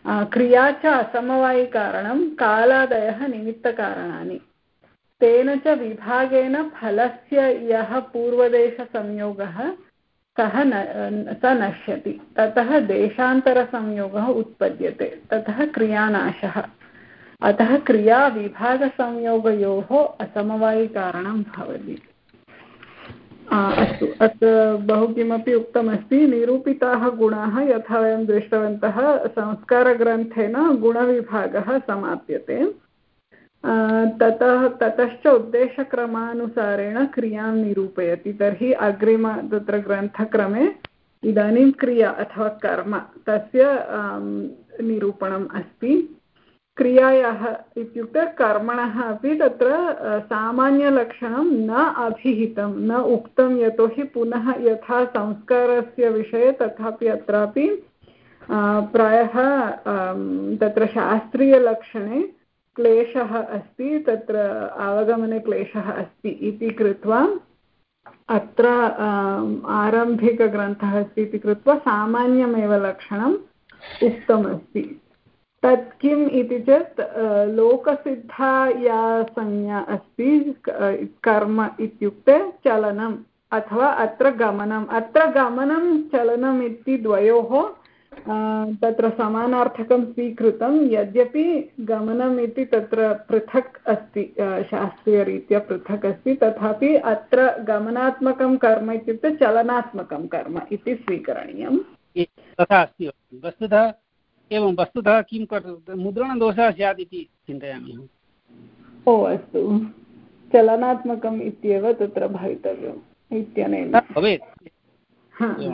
क्रिया च असमवायिकारणं कालादयः निमित्तकारणानि तेन च विभागेन फलस्य यः पूर्वदेशसंयोगः सः न स नश्यति ततः देशान्तरसंयोगः उत्पद्यते ततः क्रियानाशः अतः क्रिया विभागसंयोगयोः असमवायिकारणं भवति। अस्तु अत्र बहु किमपि उक्तमस्ति निरूपिताः गुणाः यथा वयं दृष्टवन्तः संस्कारग्रन्थेन गुणविभागः समाप्यते ततः ततश्च उद्देशक्रमानुसारेण क्रियां निरूपयति तर्हि अग्रिम तत्र ग्रन्थक्रमे इदानीं क्रिया अथवा कर्म तस्य निरूपणम् अस्ति। क्रियायाः इत्युक्ते कर्मणः अपि तत्र सामान्यलक्षणं न अभिहितं न उक्तं यतोहि पुनः यथा संस्कारस्य विषये तथापि अत्रापि प्रायः तत्र शास्त्रीयलक्षणे क्लेशः अस्ति तत्र अवगमने क्लेशः अस्ति इति कृत्वा अत्र आरम्भिकग्रन्थः अस्ति इति कृत्वा सामान्यमेव लक्षणम् उक्तमस्ति। तत् किम् इति चेत् लोकसिद्धा या संज्ञा अस्ति कर्म इत्युक्ते चलनम् अथवा अत्र गमनम् अत्र गमनं चलनम् इति द्वयोः तत्र समानार्थकं स्वीकृतं यद्यपि गमनम् इति तत्र पृथक् अस्ति शास्त्रीयरीत्या पृथक् अस्ति तथापि अत्र गमनात्मकं कर्म इत्युक्ते चलनात्मकं कर्म इति स्वीकरणीयम् तथा अस्ति। वस्तुतः एवं वस्तुतः किं कर्तुं मुद्रणदोषः स्यात् इति चिन्तयामि अहम्। ओ अस्तु चलनात्मकम् इत्येव तत्र भवितव्यम् इत्यनेन भवेत्।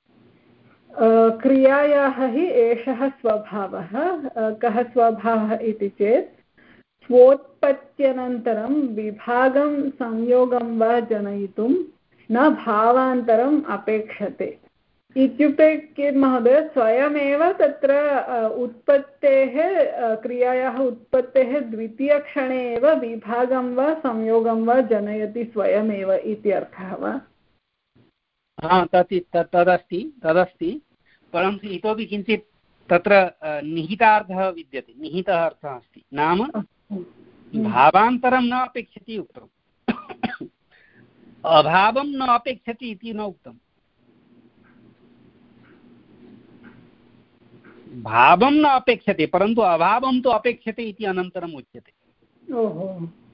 क्रियायाः हि एषः स्वभावः कः स्वभावः इति चेत् स्वोत्पत्त्यनन्तरं विभागं संयोगं वा जनयितुं न भावान्तरम् अपेक्षते इत्युक्ते किं महोदय स्वयमेव तत्र उत्पत्तेः क्रियायाः उत्पत्तेः द्वितीयक्षणे एव विभागं वा संयोगं वा जनयति स्वयमेव इति अर्थः वा? हा तत् तदस्ति तदस्ति परन्तु इतोपि किञ्चित् तत्र निहितार्थः विद्यते निहितः अर्थः अस्ति नाम भावान्तरं न अपेक्षति उक्तम् अभावं न अपेक्षति इति न उक्तम् भावं न अपेक्षते परन्तु अभावं तु अपेक्षते इति अनन्तरम् उच्यते ओहो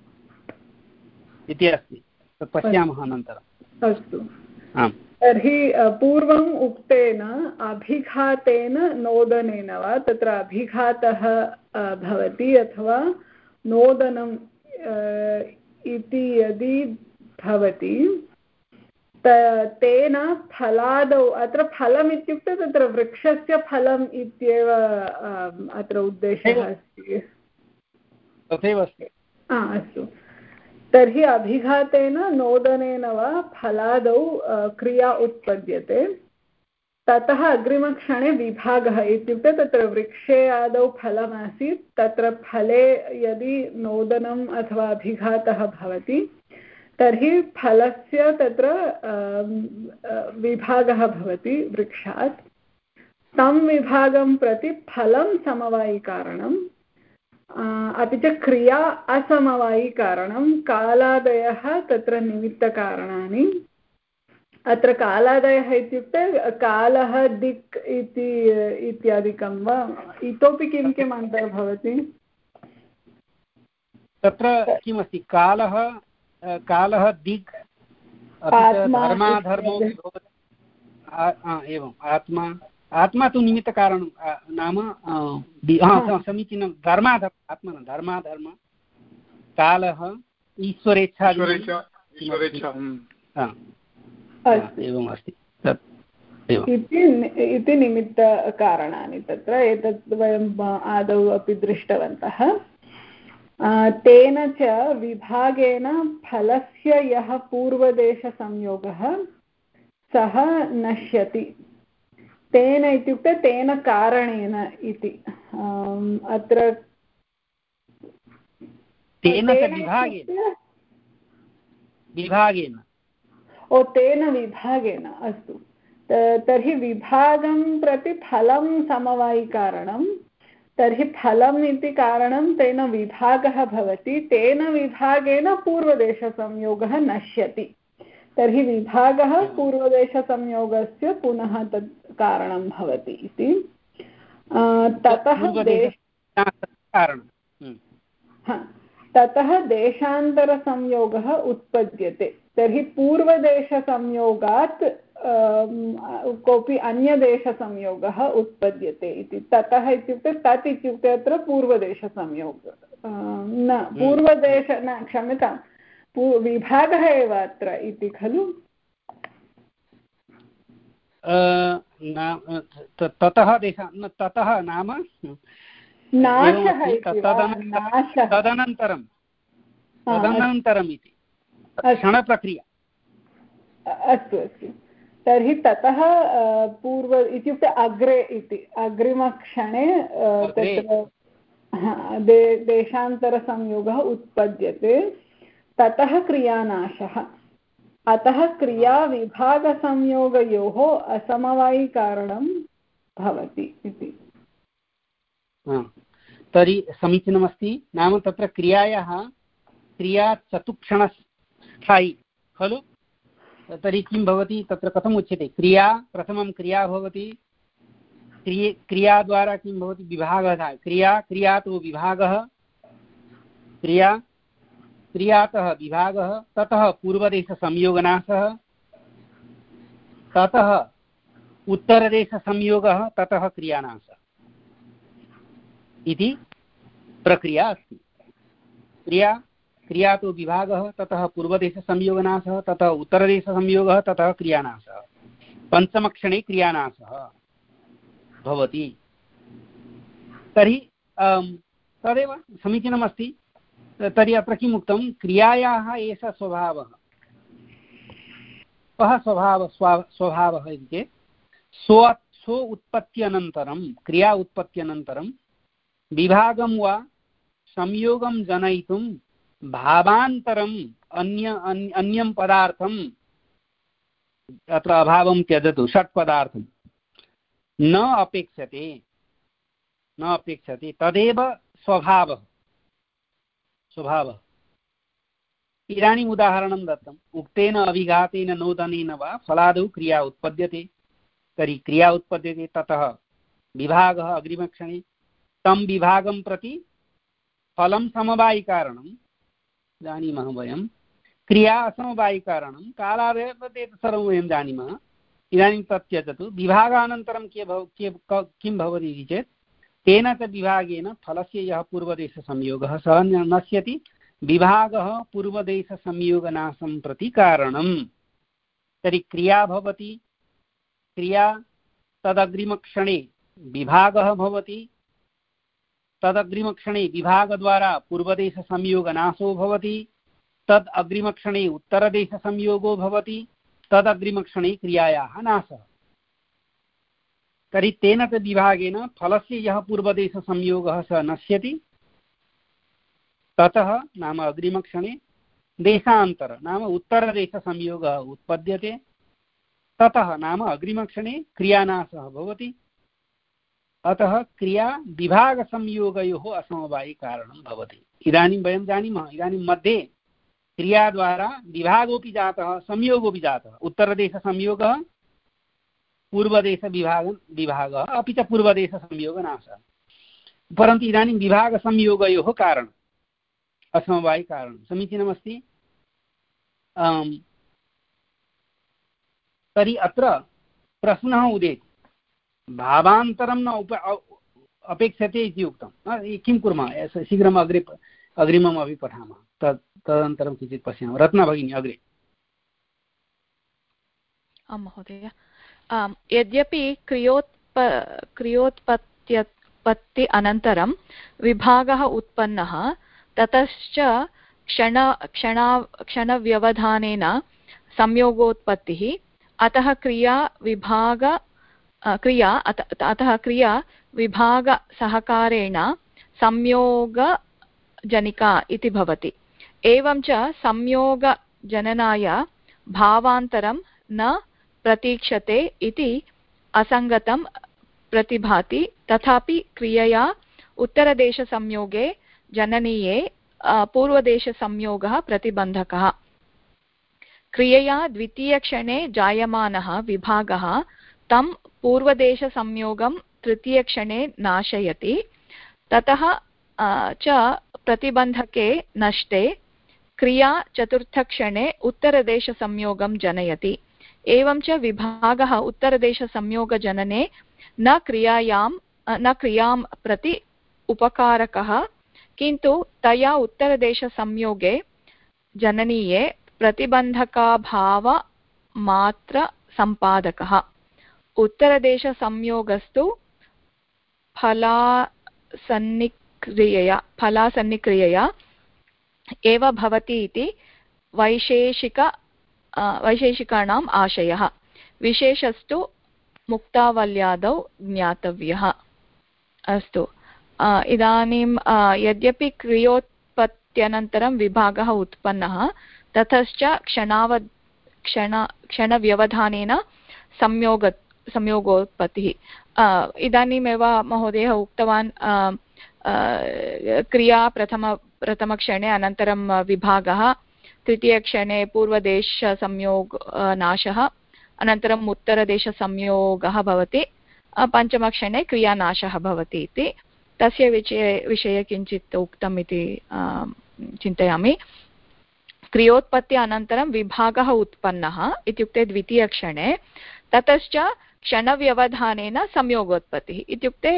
इति अस्ति तत् पश्यामः अनन्तरम्। अस्तु तर्हि पूर्वम् उक्तेन अभिघातेन नोदनेन वा तत्र अभिघातः भवति अथवा नोदनम् इति यदि भवति तेन फलादौ अत्र फलम् इत्युक्ते तत्र वृक्षस्य फलम् इत्येव अत्र उद्देशः अस्ति तथैव अस्ति। अस्तु तर्हि अभिघातेन नोदनेन वा फलादौ क्रिया उत्पद्यते ततः अग्रिमक्षणे विभागः इत्युक्ते तत्र वृक्षे आदौ फलमासीत् तत्र फले यदि नोदनम् अथवा अभिघातः भवति तर्हि फलस्य तत्र विभागः भवति वृक्षात् तं विभागं प्रति फलं समवायिकारणम् अपि च क्रिया असमवायिकारणं कालादयः तत्र निमित्तकारणानि अत्र कालादयः इत्युक्ते कालः दिक् इति इत्यादिकं वा इतोपि किं किम् अन्तर्भवति तत्र किमस्ति कालः कालः दिक् धर्माधर्मो एवम् आत्मा आत्मा तु निमित्तकारणं नाम समीचीनं धर्माधर्म आत्मा न धर्माधर्म कालः ईश्वरेच्छा एवम् अस्ति इति निमित्तकारणानि तत्र एतत् वयम् आदौ अपि दृष्टवन्तः। तेन च विभागेन फलस्य यः पूर्वदेशसंयोगः सः नश्यति तेन इत्युक्ते तेन कारणेन इति अत्र तेन विभागेन विभागेन ओ तेन विभागेन अस्तु तर्हि विभागं प्रति फलं समवायिकारणं तर्हि फलम् इति कारणं तेन विभागः भवति, तेन विभागेन पूर्वदेशसंयोगः नश्यति। तर्हि विभागः पूर्वदेशसंयोगस्य पुनः तत् कारणं भवति इति। ततः ततः देशान्तरसंयोगः उत्पद्यते। तर्हि पूर्वदेशसंयोगात् कोऽपि अन्यदेशसंयोगः उत्पद्यते इति। ततः इत्युक्ते तत् इत्युक्ते अत्र पूर्वदेशसंयोगः न पूर्वदेश न क्षम्यतां विभागः एव अत्र इति खलु। ततः देश ततः नाम नाशः तदनन्तरं तदनन्तरम् इति क्षणप्रक्रिया। अस्तु अस्तु तर्हि ततः पूर्व इत्युक्ते अग्रे इति अग्रिमक्षणे तत्र देशान्तरसंयोगः उत्पद्यते। ततः क्रियानाशः। अतः क्रियाविभागसंयोगयोः असमवायिकारणं भवति इति। तर्हि समीचीनमस्ति। नाम तत्र क्रियायाः क्रिया चतुक्षणस्थायी खलु। तर्हि किं भवति तत्र कथम् उच्यते? क्रिया प्रथमं क्रिया भवति, क्रिय क्रियाद्वारा किं भवति विभागः। क्रिया क्रियातो विभागः, क्रिया क्रियातः विभागः, ततः पूर्वदेशसंयोगनाशः, ततः उत्तरदेशसंयोगः, ततः क्रियानाशः इति प्रक्रिया अस्ति। क्रिया क्रियातो विभागः, ततः पूर्वदेशसंयोगनाशः, ततः उत्तरदेशसंयोगः, ततः क्रियानाशः। पञ्चमक्षणे क्रियानाशः भवति। तर्हि तदेव समीचीनमस्ति। तर्हि अत्र किम् उक्तं? क्रियायाः एषः स्वभावः। कः स्वभावः? स्वभावः इति चेत् स्व स्व उत्पत्त्यनन्तरं क्रिया उत्पत्त्यनन्तरं विभागं वा संयोगं जनयितुं भावान्तरम् अन्य अन्यं पदार्थम् अत्र अभावं त्यजतु षट् पदार्थं न अपेक्षते न अपेक्षते तदेव स्वभावः स्वभावः। इदानीम् उदाहरणं दत्तम्। उक्तेन अभिघातेन नोदनेन वा फलादौ क्रिया उत्पद्यते। तर्हि क्रिया उत्पद्यते, ततः विभागः अग्रिमक्षणे, तं विभागं प्रति फलं समवायिकारणम्। जानीमः वयं क्रिया असमवायिकारणं कालादेव एतत् सर्वं वयं जानीमः। इदानीं तत् त्यजतु। विभागानन्तरं के भव किं भवति इति चेत् तेन च विभागेन फलस्य यः पूर्वदेशसंयोगः सः नश्यति। विभागः पूर्वदेशसंयोगनाशं प्रति कारणं। तर्हि क्रिया भवति, क्रिया तदग्रिमक्षणे विभागः भवति, तदग्रिमक्षणे विभागद्वारा पूर्वदेशसंयोगनाशो भवति, तद् अग्रिमक्षणे उत्तरदेशसंयोगो भवति, तदग्रिमक्षणे क्रियायाः नाशः। तर्हि तेन च विभागेन फलस्य यः पूर्वदेशसंयोगः सः नश्यति। ततः नाम अग्रिमक्षणे देशान्तर नाम उत्तरदेशसंयोगः उत्पद्यते। ततः नाम अग्रिमक्षणे क्रियानाशः भवति। अतः क्रिया विभागसंयोगयोः असमवायिकारणं भवति। इदानीं वयं जानीमः। इदानीं मध्ये क्रियाद्वारा विभागोऽपि जातः, संयोगोऽपि जातः। उत्तरदेशसंयोगः, पूर्वदेशविभाग विभागः, अपि च पूर्वदेशसंयोगनाशः। परन्तु इदानीं विभागसंयोगयोः कारणम् असमवायिकारणं। समीचीनमस्ति। तर्हि अत्र प्रश्नः उदेति, भावान्तरं न उप अपेक्षते इति उक्तं। किं कुर्मः? शीघ्रम् अग्रे अग्रिमम् अपि पठामः। तद् तदनन्तरं किञ्चित् पश्यामः। रत्ना भगिनी अग्रे। आं महोदय। यद्यपि क्रियोत्प क्रियोत्पत्त्युत्पत्ति अनन्तरं विभागः उत्पन्नः, ततश्च क्षण क्षणा क्षणव्यवधानेन संयोगोत्पत्तिः, अतः क्रिया विभाग क्रिया अतः क्रिया विभागसहकारेण संयोगजनिका इति भवति। एवं च संयोगजननाय भावान्तरं न प्रतीक्षते इति असङ्गतं प्रतिभाति। तथापि क्रियया उत्तरदेशसंयोगे जननीये पूर्वदेशसंयोगः प्रतिबन्धकः। क्रियया द्वितीयक्षणे जायमानः विभागः तं पूर्वदेशसंयोगं तृतीयक्षणे नाशयति। ततः च प्रतिबन्धके नष्टे क्रिया चतुर्थक्षणे उत्तरदेशसंयोगं जनयति। एवं च विभागः उत्तरदेशसंयोगजनने न क्रियायां न क्रियां प्रति उपकारकः, किन्तु तया उत्तरदेशसंयोगे जननीये प्रतिबन्धकाभावमात्रसम्पादकः। उत्तरदेशसंयोगस्तु फलासन्निक्रियया फलासन्निक्रियया एव भवति इति वैशेषिक वैशेषिकाणाम् आशयः। विशेषस्तु मुक्तावल्यादौ ज्ञातव्यः। अस्तु, इदानीं यद्यपि क्रियोत्पत्त्यनन्तरं विभागः उत्पन्नः, ततश्च क्षणाव क्षण क्षणव्यवधानेन संयोग संयोगोत्पत्तिः। इदानीमेव महोदयः उक्तवान् क्रिया प्रथम प्रथमक्षणे अनन्तरं विभागः, तृतीयक्षणे पूर्वदेशसंयोग नाशः, अनन्तरम् उत्तरदेशसंयोगः भवति, पञ्चमक्षणे क्रियानाशः भवति इति तस्य विषये विषये किञ्चित् उक्तम् इति चिन्तयामि। क्रियोत्पत्ति अनन्तरं विभागः उत्पन्नः इत्युक्ते द्वितीयक्षणे, ततश्च क्षणव्यवधानेन संयोगोत्पत्तिः इत्युक्ते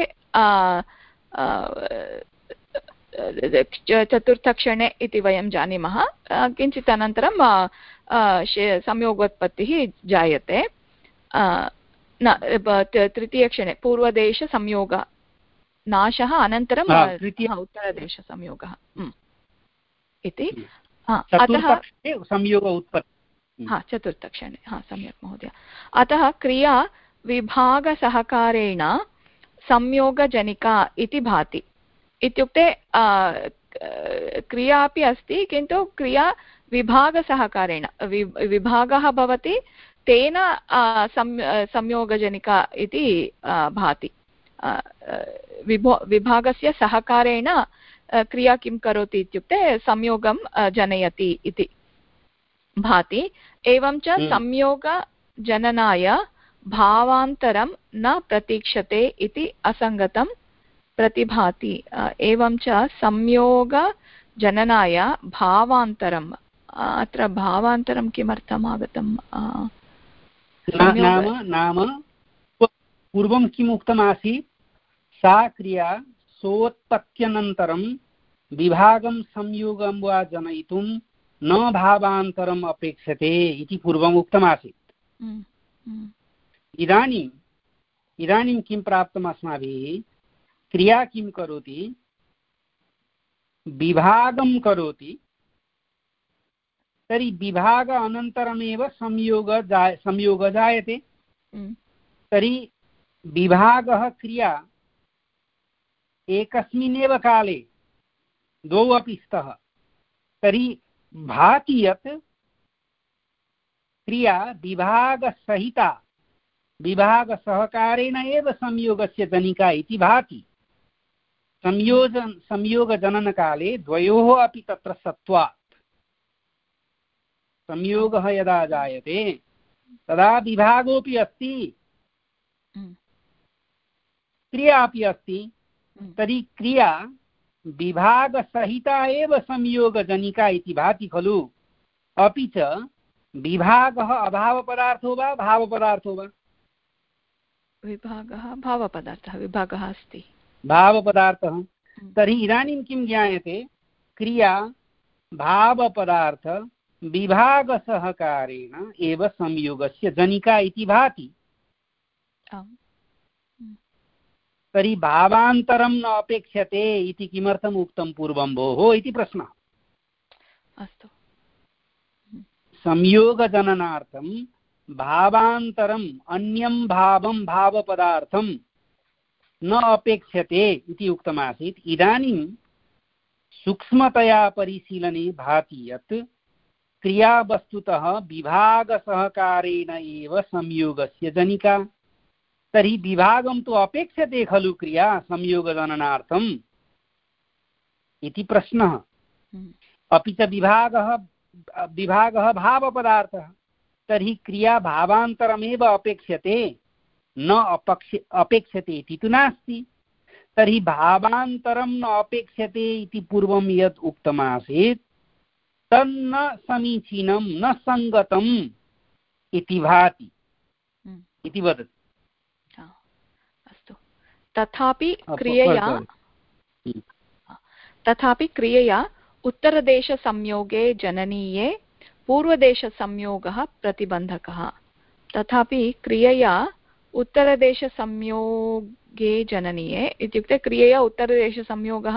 चतुर्थक्षणे इति वयं जानीमः। किञ्चित् अनन्तरं संयोगोत्पत्तिः जायते। न तृतीयक्षणे पूर्वदेशसंयोग नाशः, अनन्तरं उत्तरदेशसंयोगः इति। अतः संयोग उत्पत्ति हा चतुर्थक्षणे, हा सम्यक् महोदय। अतः क्रिया विभागसहकारेण संयोगजनिका इति भाति। इत्युक्ते क्रिया अपि अस्ति, किन्तु क्रिया विभागसहकारेण विभागः भवति, तेन संयोगजनिका इति भाति। विभो विभागस्य सहकारेण क्रिया किं करोति इत्युक्ते संयोगं जनयति इति भाति। एवं च संयोगजननाय भावान्तरं न प्रतीक्षते इति असङ्गतं प्रतिभाति। एवं च संयोगजननाय भावान्तरम्, अत्र भावान्तरं किमर्थम् आगतम्? नाम नाम पूर्वं किम् उक्तमासीत्? सा क्रिया सोत्पत्त्यनन्तरं विभागं संयोगं वा जनयितुं न भावान्तरम् अपेक्षते इति पूर्वम् उक्तमासीत्। इदानीम् इदानीं किं प्राप्तम् अस्माभिः? क्रिया किं करोति? विभागं करोति। तर्हि विभाग अनन्तरमेव संयोग जाय संयोग जायते। तर्हि विभागः क्रिया एकस्मिन्नेव काले द्वौ अपि स्तः। तर्हि भाति यत् क्रिया विभागसहिता विभागसहकारेण एव संयोगस्य जनिका इति भाति। संयोजन संयोगजननकाले द्वयोः अपि तत्र सत्त्वात् संयोगः यदा जायते तदा विभागोऽपि अस्ति, क्रिया अपि अस्ति। तर्हि क्रिया विभागसहिता एव संयोगजनिका इति भाति खलु। अपि च विभागः अभावपदार्थो वा भावपदार्थो वा? विभागः भावपदार्थः, विभागः अस्ति भावपदार्थः। तर्हि इदानीं किं ज्ञायते? क्रिया भावपदार्थ विभागसहकारेण एव संयोगस्य जनिका इति भाति। तर्हि भावान्तरं न अपेक्षते इति किमर्थम् उक्तं पूर्वं भोः इति प्रश्नः। अस्तु, संयोगजननार्थं भावान्तरम् अन्यं भावं भावपदार्थं न अपेक्षते इति उक्तमासीत्। इदानीं सूक्ष्मतया परिशीलने भाति यत् क्रिया वस्तुतः विभागसहकारेण एव संयोगस्य जनिका। तर्हि विभागं तु अपेक्षते खलु क्रिया संयोगजननार्थं। इति प्रश्नः। अपि च विभागः विभागः भावपदार्थः, तर्हि क्रिया भावान्तरमेव अपेक्ष्यते, न अपक्ष अपेक्ष्यते इति तु नास्ति। तर्हि भावान्तरं न अपेक्ष्यते इति पूर्वं यत् उक्तमासीत् तन्न समीचीनं न सङ्गतम् इति भाति इति वदति। अस्तु, तथापि क्रियया तथापि क्रियया उत्तरदेशसंयोगे जननीये पूर्वदेशसंयोगः प्रतिबन्धकः। तथापि क्रियया उत्तरदेशसंयोगे जननीये इत्युक्ते क्रियया उत्तरदेशसंयोगः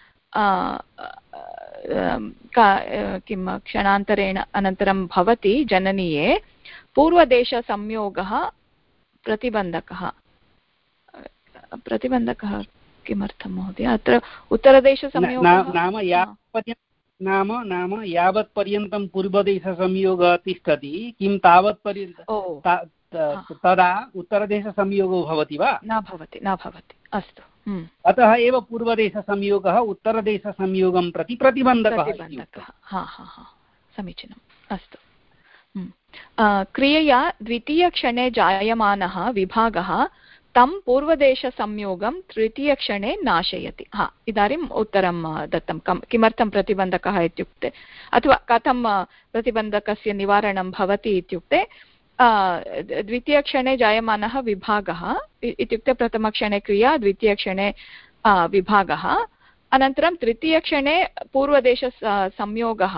किं क्षणान्तरेण अनन्तरं भवति जननीये, पूर्वदेशसंयोगः प्रतिबन्धकः। प्रतिबन्धकः किमर्थं महोदय? अत्र उत्तरदेशसंयोगः नाम नाम नाम यावत्पर्यन्तं पूर्वदेशसंयोगः तिष्ठति किं तावत्पर्यन्तं तदा उत्तरदेशसंयोगो भवति वा? न भवति, न भवति। अस्तु, अतः एव पूर्वदेशसंयोगः उत्तरदेशसंयोगं प्रति प्रतिबन्धकः। हा हा हा समीचीनम्। अस्तु, क्रियया द्वितीयक्षणे जायमानः विभागः तं पूर्वदेशसंयोगं तृतीयक्षणे नाशयति। हा, इदानीम् उत्तरं दत्तं। किमर्थं प्रतिबन्धकः इत्युक्ते, अथवा कथं प्रतिबन्धकस्य निवारणं भवति इत्युक्ते, द्वितीयक्षणे जायमानः विभागः इत्युक्ते प्रथमक्षणे क्रिया, द्वितीयक्षणे विभागः, अनन्तरं तृतीयक्षणे पूर्वदेश संयोगः,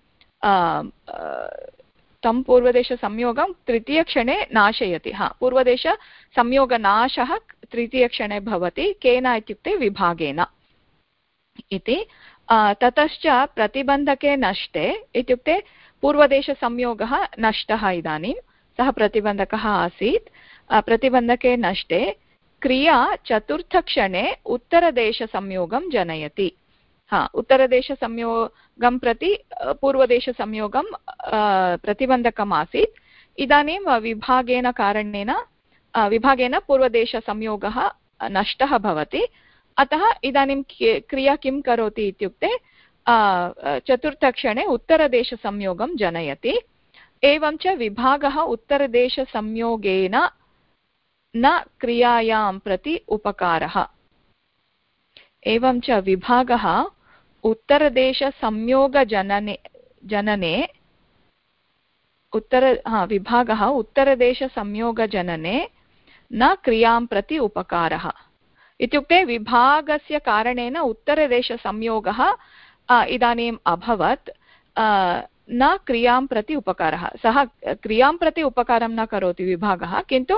तं पूर्वदेशसंयोगं तृतीयक्षणे नाशयति। हा, पूर्वदेशसंयोगनाशः तृतीयक्षणे भवति, केन इत्युक्ते विभागेन इति। ततश्च प्रतिबन्धके नष्टे इत्युक्ते पूर्वदेशसंयोगः नष्टः, इदानीं सः प्रतिबन्धकः आसीत्, प्रतिबन्धके नष्टे क्रिया चतुर्थक्षणे उत्तरदेशसंयोगं जनयति। हा, उत्तरदेशसंयोगं प्रति पूर्वदेशसंयोगं प्रतिबन्धकम् आसीत्, इदानीं विभागेन कारणेन विभागेन पूर्वदेशसंयोगः नष्टः भवति। अतः इदानीं क्रिया किं करोति इत्युक्ते चतुर्थक्षणे उत्तरदेशसंयोगं जनयति। एवं च विभागः उत्तरदेशसंयोगेन न क्रियायां प्रति उपकारः। एवं च विभागः उत्तरदेशसंयोगजनने जनने उत्तर हा विभागः उत्तरदेशसंयोगजनने न क्रियां प्रति उपकारः। इत्युक्ते विभागस्य कारणेन उत्तरदेशसंयोगः इदानीम् अभवत्, न क्रियां प्रति उपकारः। सः क्रियां प्रति उपकारं न करोति विभागः, किन्तु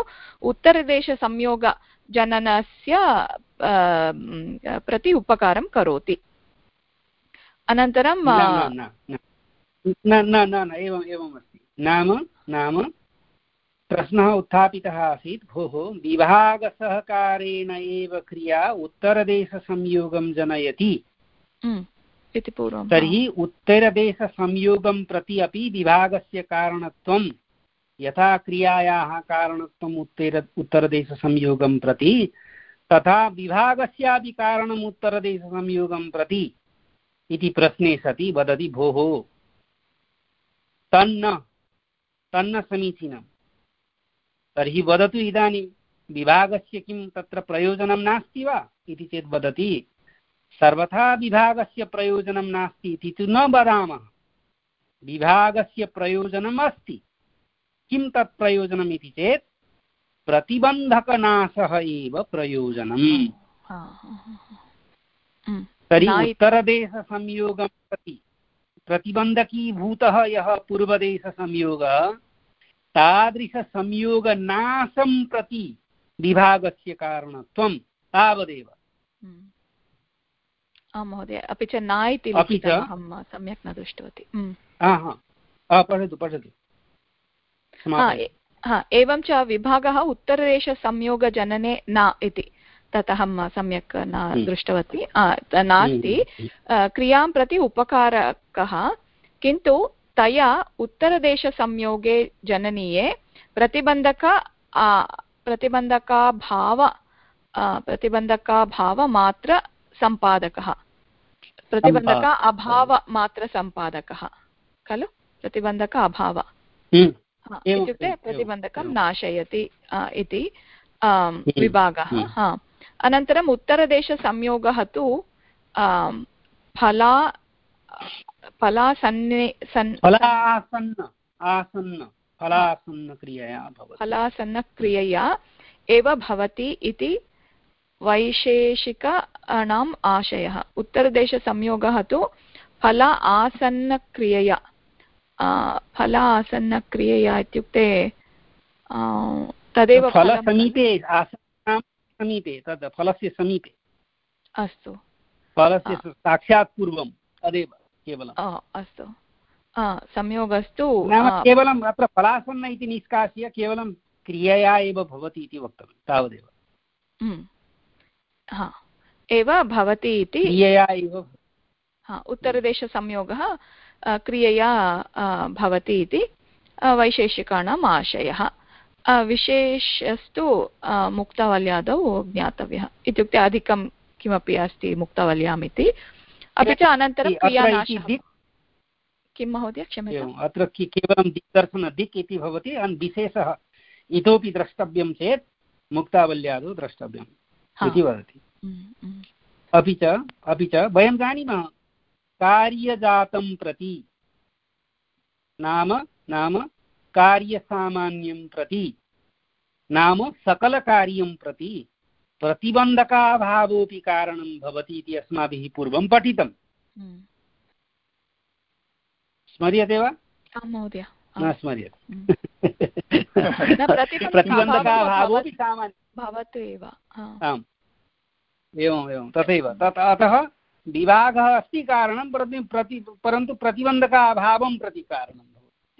उत्तरदेशसंयोगजननस्य प्रति उपकारं करोति। अनन्तरं न न न एवम् एवम् अस्ति। नाम नाम प्रश्नः उत्थापितः आसीत्, भोः विभागसहकारेण एव क्रिया उत्तरदेशसंयोगं जनयति इति पूर्वं। तर्हि उत्तरदेशसंयोगं प्रति अपि विभागस्य कारणत्वं, यथा क्रियायाः कारणत्वम् उत्तर उत्तरदेशसंयोगं प्रति, तथा विभागस्यापि कारणम् उत्तरदेशसंयोगं प्रति इति प्रश्ने सति वदति, भोः तन्न तन्न समीचीनं। तर्हि वदतु इदानीं विभागस्य किं तत्र प्रयोजनं नास्ति वा इति चेत् वदति, सर्वथा विभागस्य प्रयोजनं नास्ति इति तु न वदामः, विभागस्य प्रयोजनम् अस्ति। किं तत् प्रयोजनम् इति चेत् प्रतिबन्धकनाशः एव प्रयोजनम्। तर्हि उत्तरदेशसंयोगं प्रति प्रतिबन्धकीभूतः यः पूर्वदेशसंयोगः, तादृशसंयोगनाशं प्रति विभागस्य कारणत्वं तावदेव। आं महोदय, अपि च न इति अहं सम्यक् न दृष्टवती। पठतु पठतु। एवं च विभागः उत्तरदेशसंयोगजनने न इति, तत् अहं सम्यक् न दृष्टवती। नास्ति, क्रियां प्रति उपकारकः, किन्तु तया उत्तरदेशसंयोगे जननीये प्रतिबन्धक प्रतिबन्धकाभाव प्रतिबन्धकाभावमात्र सम्पादकः। प्रतिबन्धक अभावमात्रसम्पादकः खलु प्रतिबन्धक अभाव इत्युक्ते प्रतिबन्धकं नाशयति इति विभागः अनन्तरम् उत्तरदेशसंयोगः तु फला फलासन्ने फलासन्नक्रियया एव भवति इति वैशेषिकाणाम् आशयः उत्तरदेशसंयोगः तु फल आसन्नक्रियया फल आसन्नक्रियया इत्युक्ते तदेव फलसमीपे समीपे तद् फलस्य समीपे अस्तु फलस्य साक्षात् पूर्वं तदेव केवलम् अस्तु संयोगस्तु केवलम् अत्र फलासन्न इति निष्कास्य केवलं क्रियया एव भवति इति वक्तव्यं तावदेव एव भवति इति क्रियया एव उत्तरदेशसंयोगः क्रियया भवति इति वैशेषिकाणाम् आशयः विशेषस्तु मुक्तावल्यादौ ज्ञातव्यः इत्युक्ते अधिकं किमपि अस्ति मुक्तावल्याम् इति अपि च अनन्तरं क्रियानाशः किं महोदय क्षम्यताम् अत्र केवलं दिक्दर्शन दिक् इति भवति विशेषः इतोपि द्रष्टव्यं चेत् मुक्तावल्यादौ द्रष्टव्यम् इति वदति अपि च अपि च वयं जानीमः कार्यजातं प्रति नाम नाम कार्यसामान्यं प्रति नाम सकलकार्यं प्रति प्रतिबन्धकाभावोऽपि कारणं भवति इति अस्माभिः पूर्वं पठितम् स्मर्यते वा आं महोदय न स्मर्यते प्रतिबन्धकाभावोऽपि सामान्यं भवतु एव आम् एवम् एवं तथैव तत् अतः विभागः अस्ति कारणं प्रति प्रति परन्तु प्रतिबन्धकाभावं प्रति कारणं भवति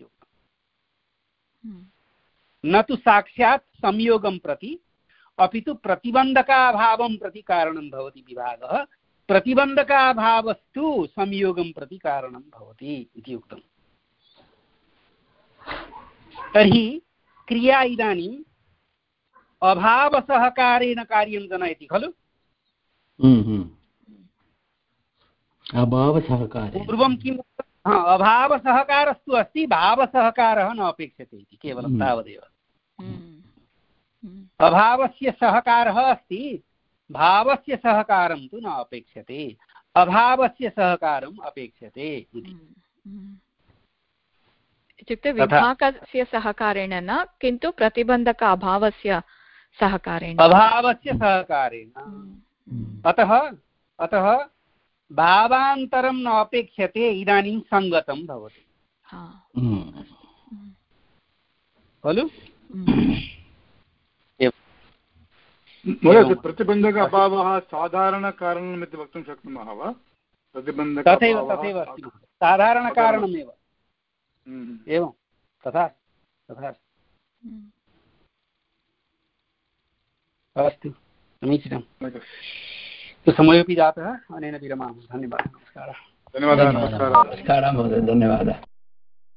न तु साक्षात् संयोगं प्रति अपि तु प्रतिबन्धकाभावं प्रति कारणं भवति विभागः प्रतिबन्धकाभावस्तु संयोगं प्रति कारणं भवति इति उक्तम् तर्हि क्रिया इदानीम् अभावसहकारेण कार्यं जनयति खलु अभावसहकारे पूर्वं किम् अभावसहकारस्तु अस्ति भावसहकारः न अपेक्षते इति केवलं तावदेव अभावस्य सहकारः अस्ति भावस्य सहकारं तु न अपेक्षते अभावस्य सहकारम् अपेक्षते इति इत्युक्ते विभागस्य सहकारेण न किन्तु प्रतिबन्धक अभावस्य सहकारेण अभावस्य सहकारेण अतः अतः भावान्तरं न अपेक्षते इदानीं सङ्गतं भवति खलु महोदय प्रतिबन्धक अभावः साधारणकारणम् इति वक्तुं शक्नुमः वा प्रतिबन्धक तथैव तथैव अस्ति साधारणकारणमेव एवं तथा तथा अस्तु समीचीनं समयोपि जातः अनेन विरमामः धन्यवादः नमस्कारः धन्यवादः नमस्कारः नमस्कारः महोदय धन्यवादः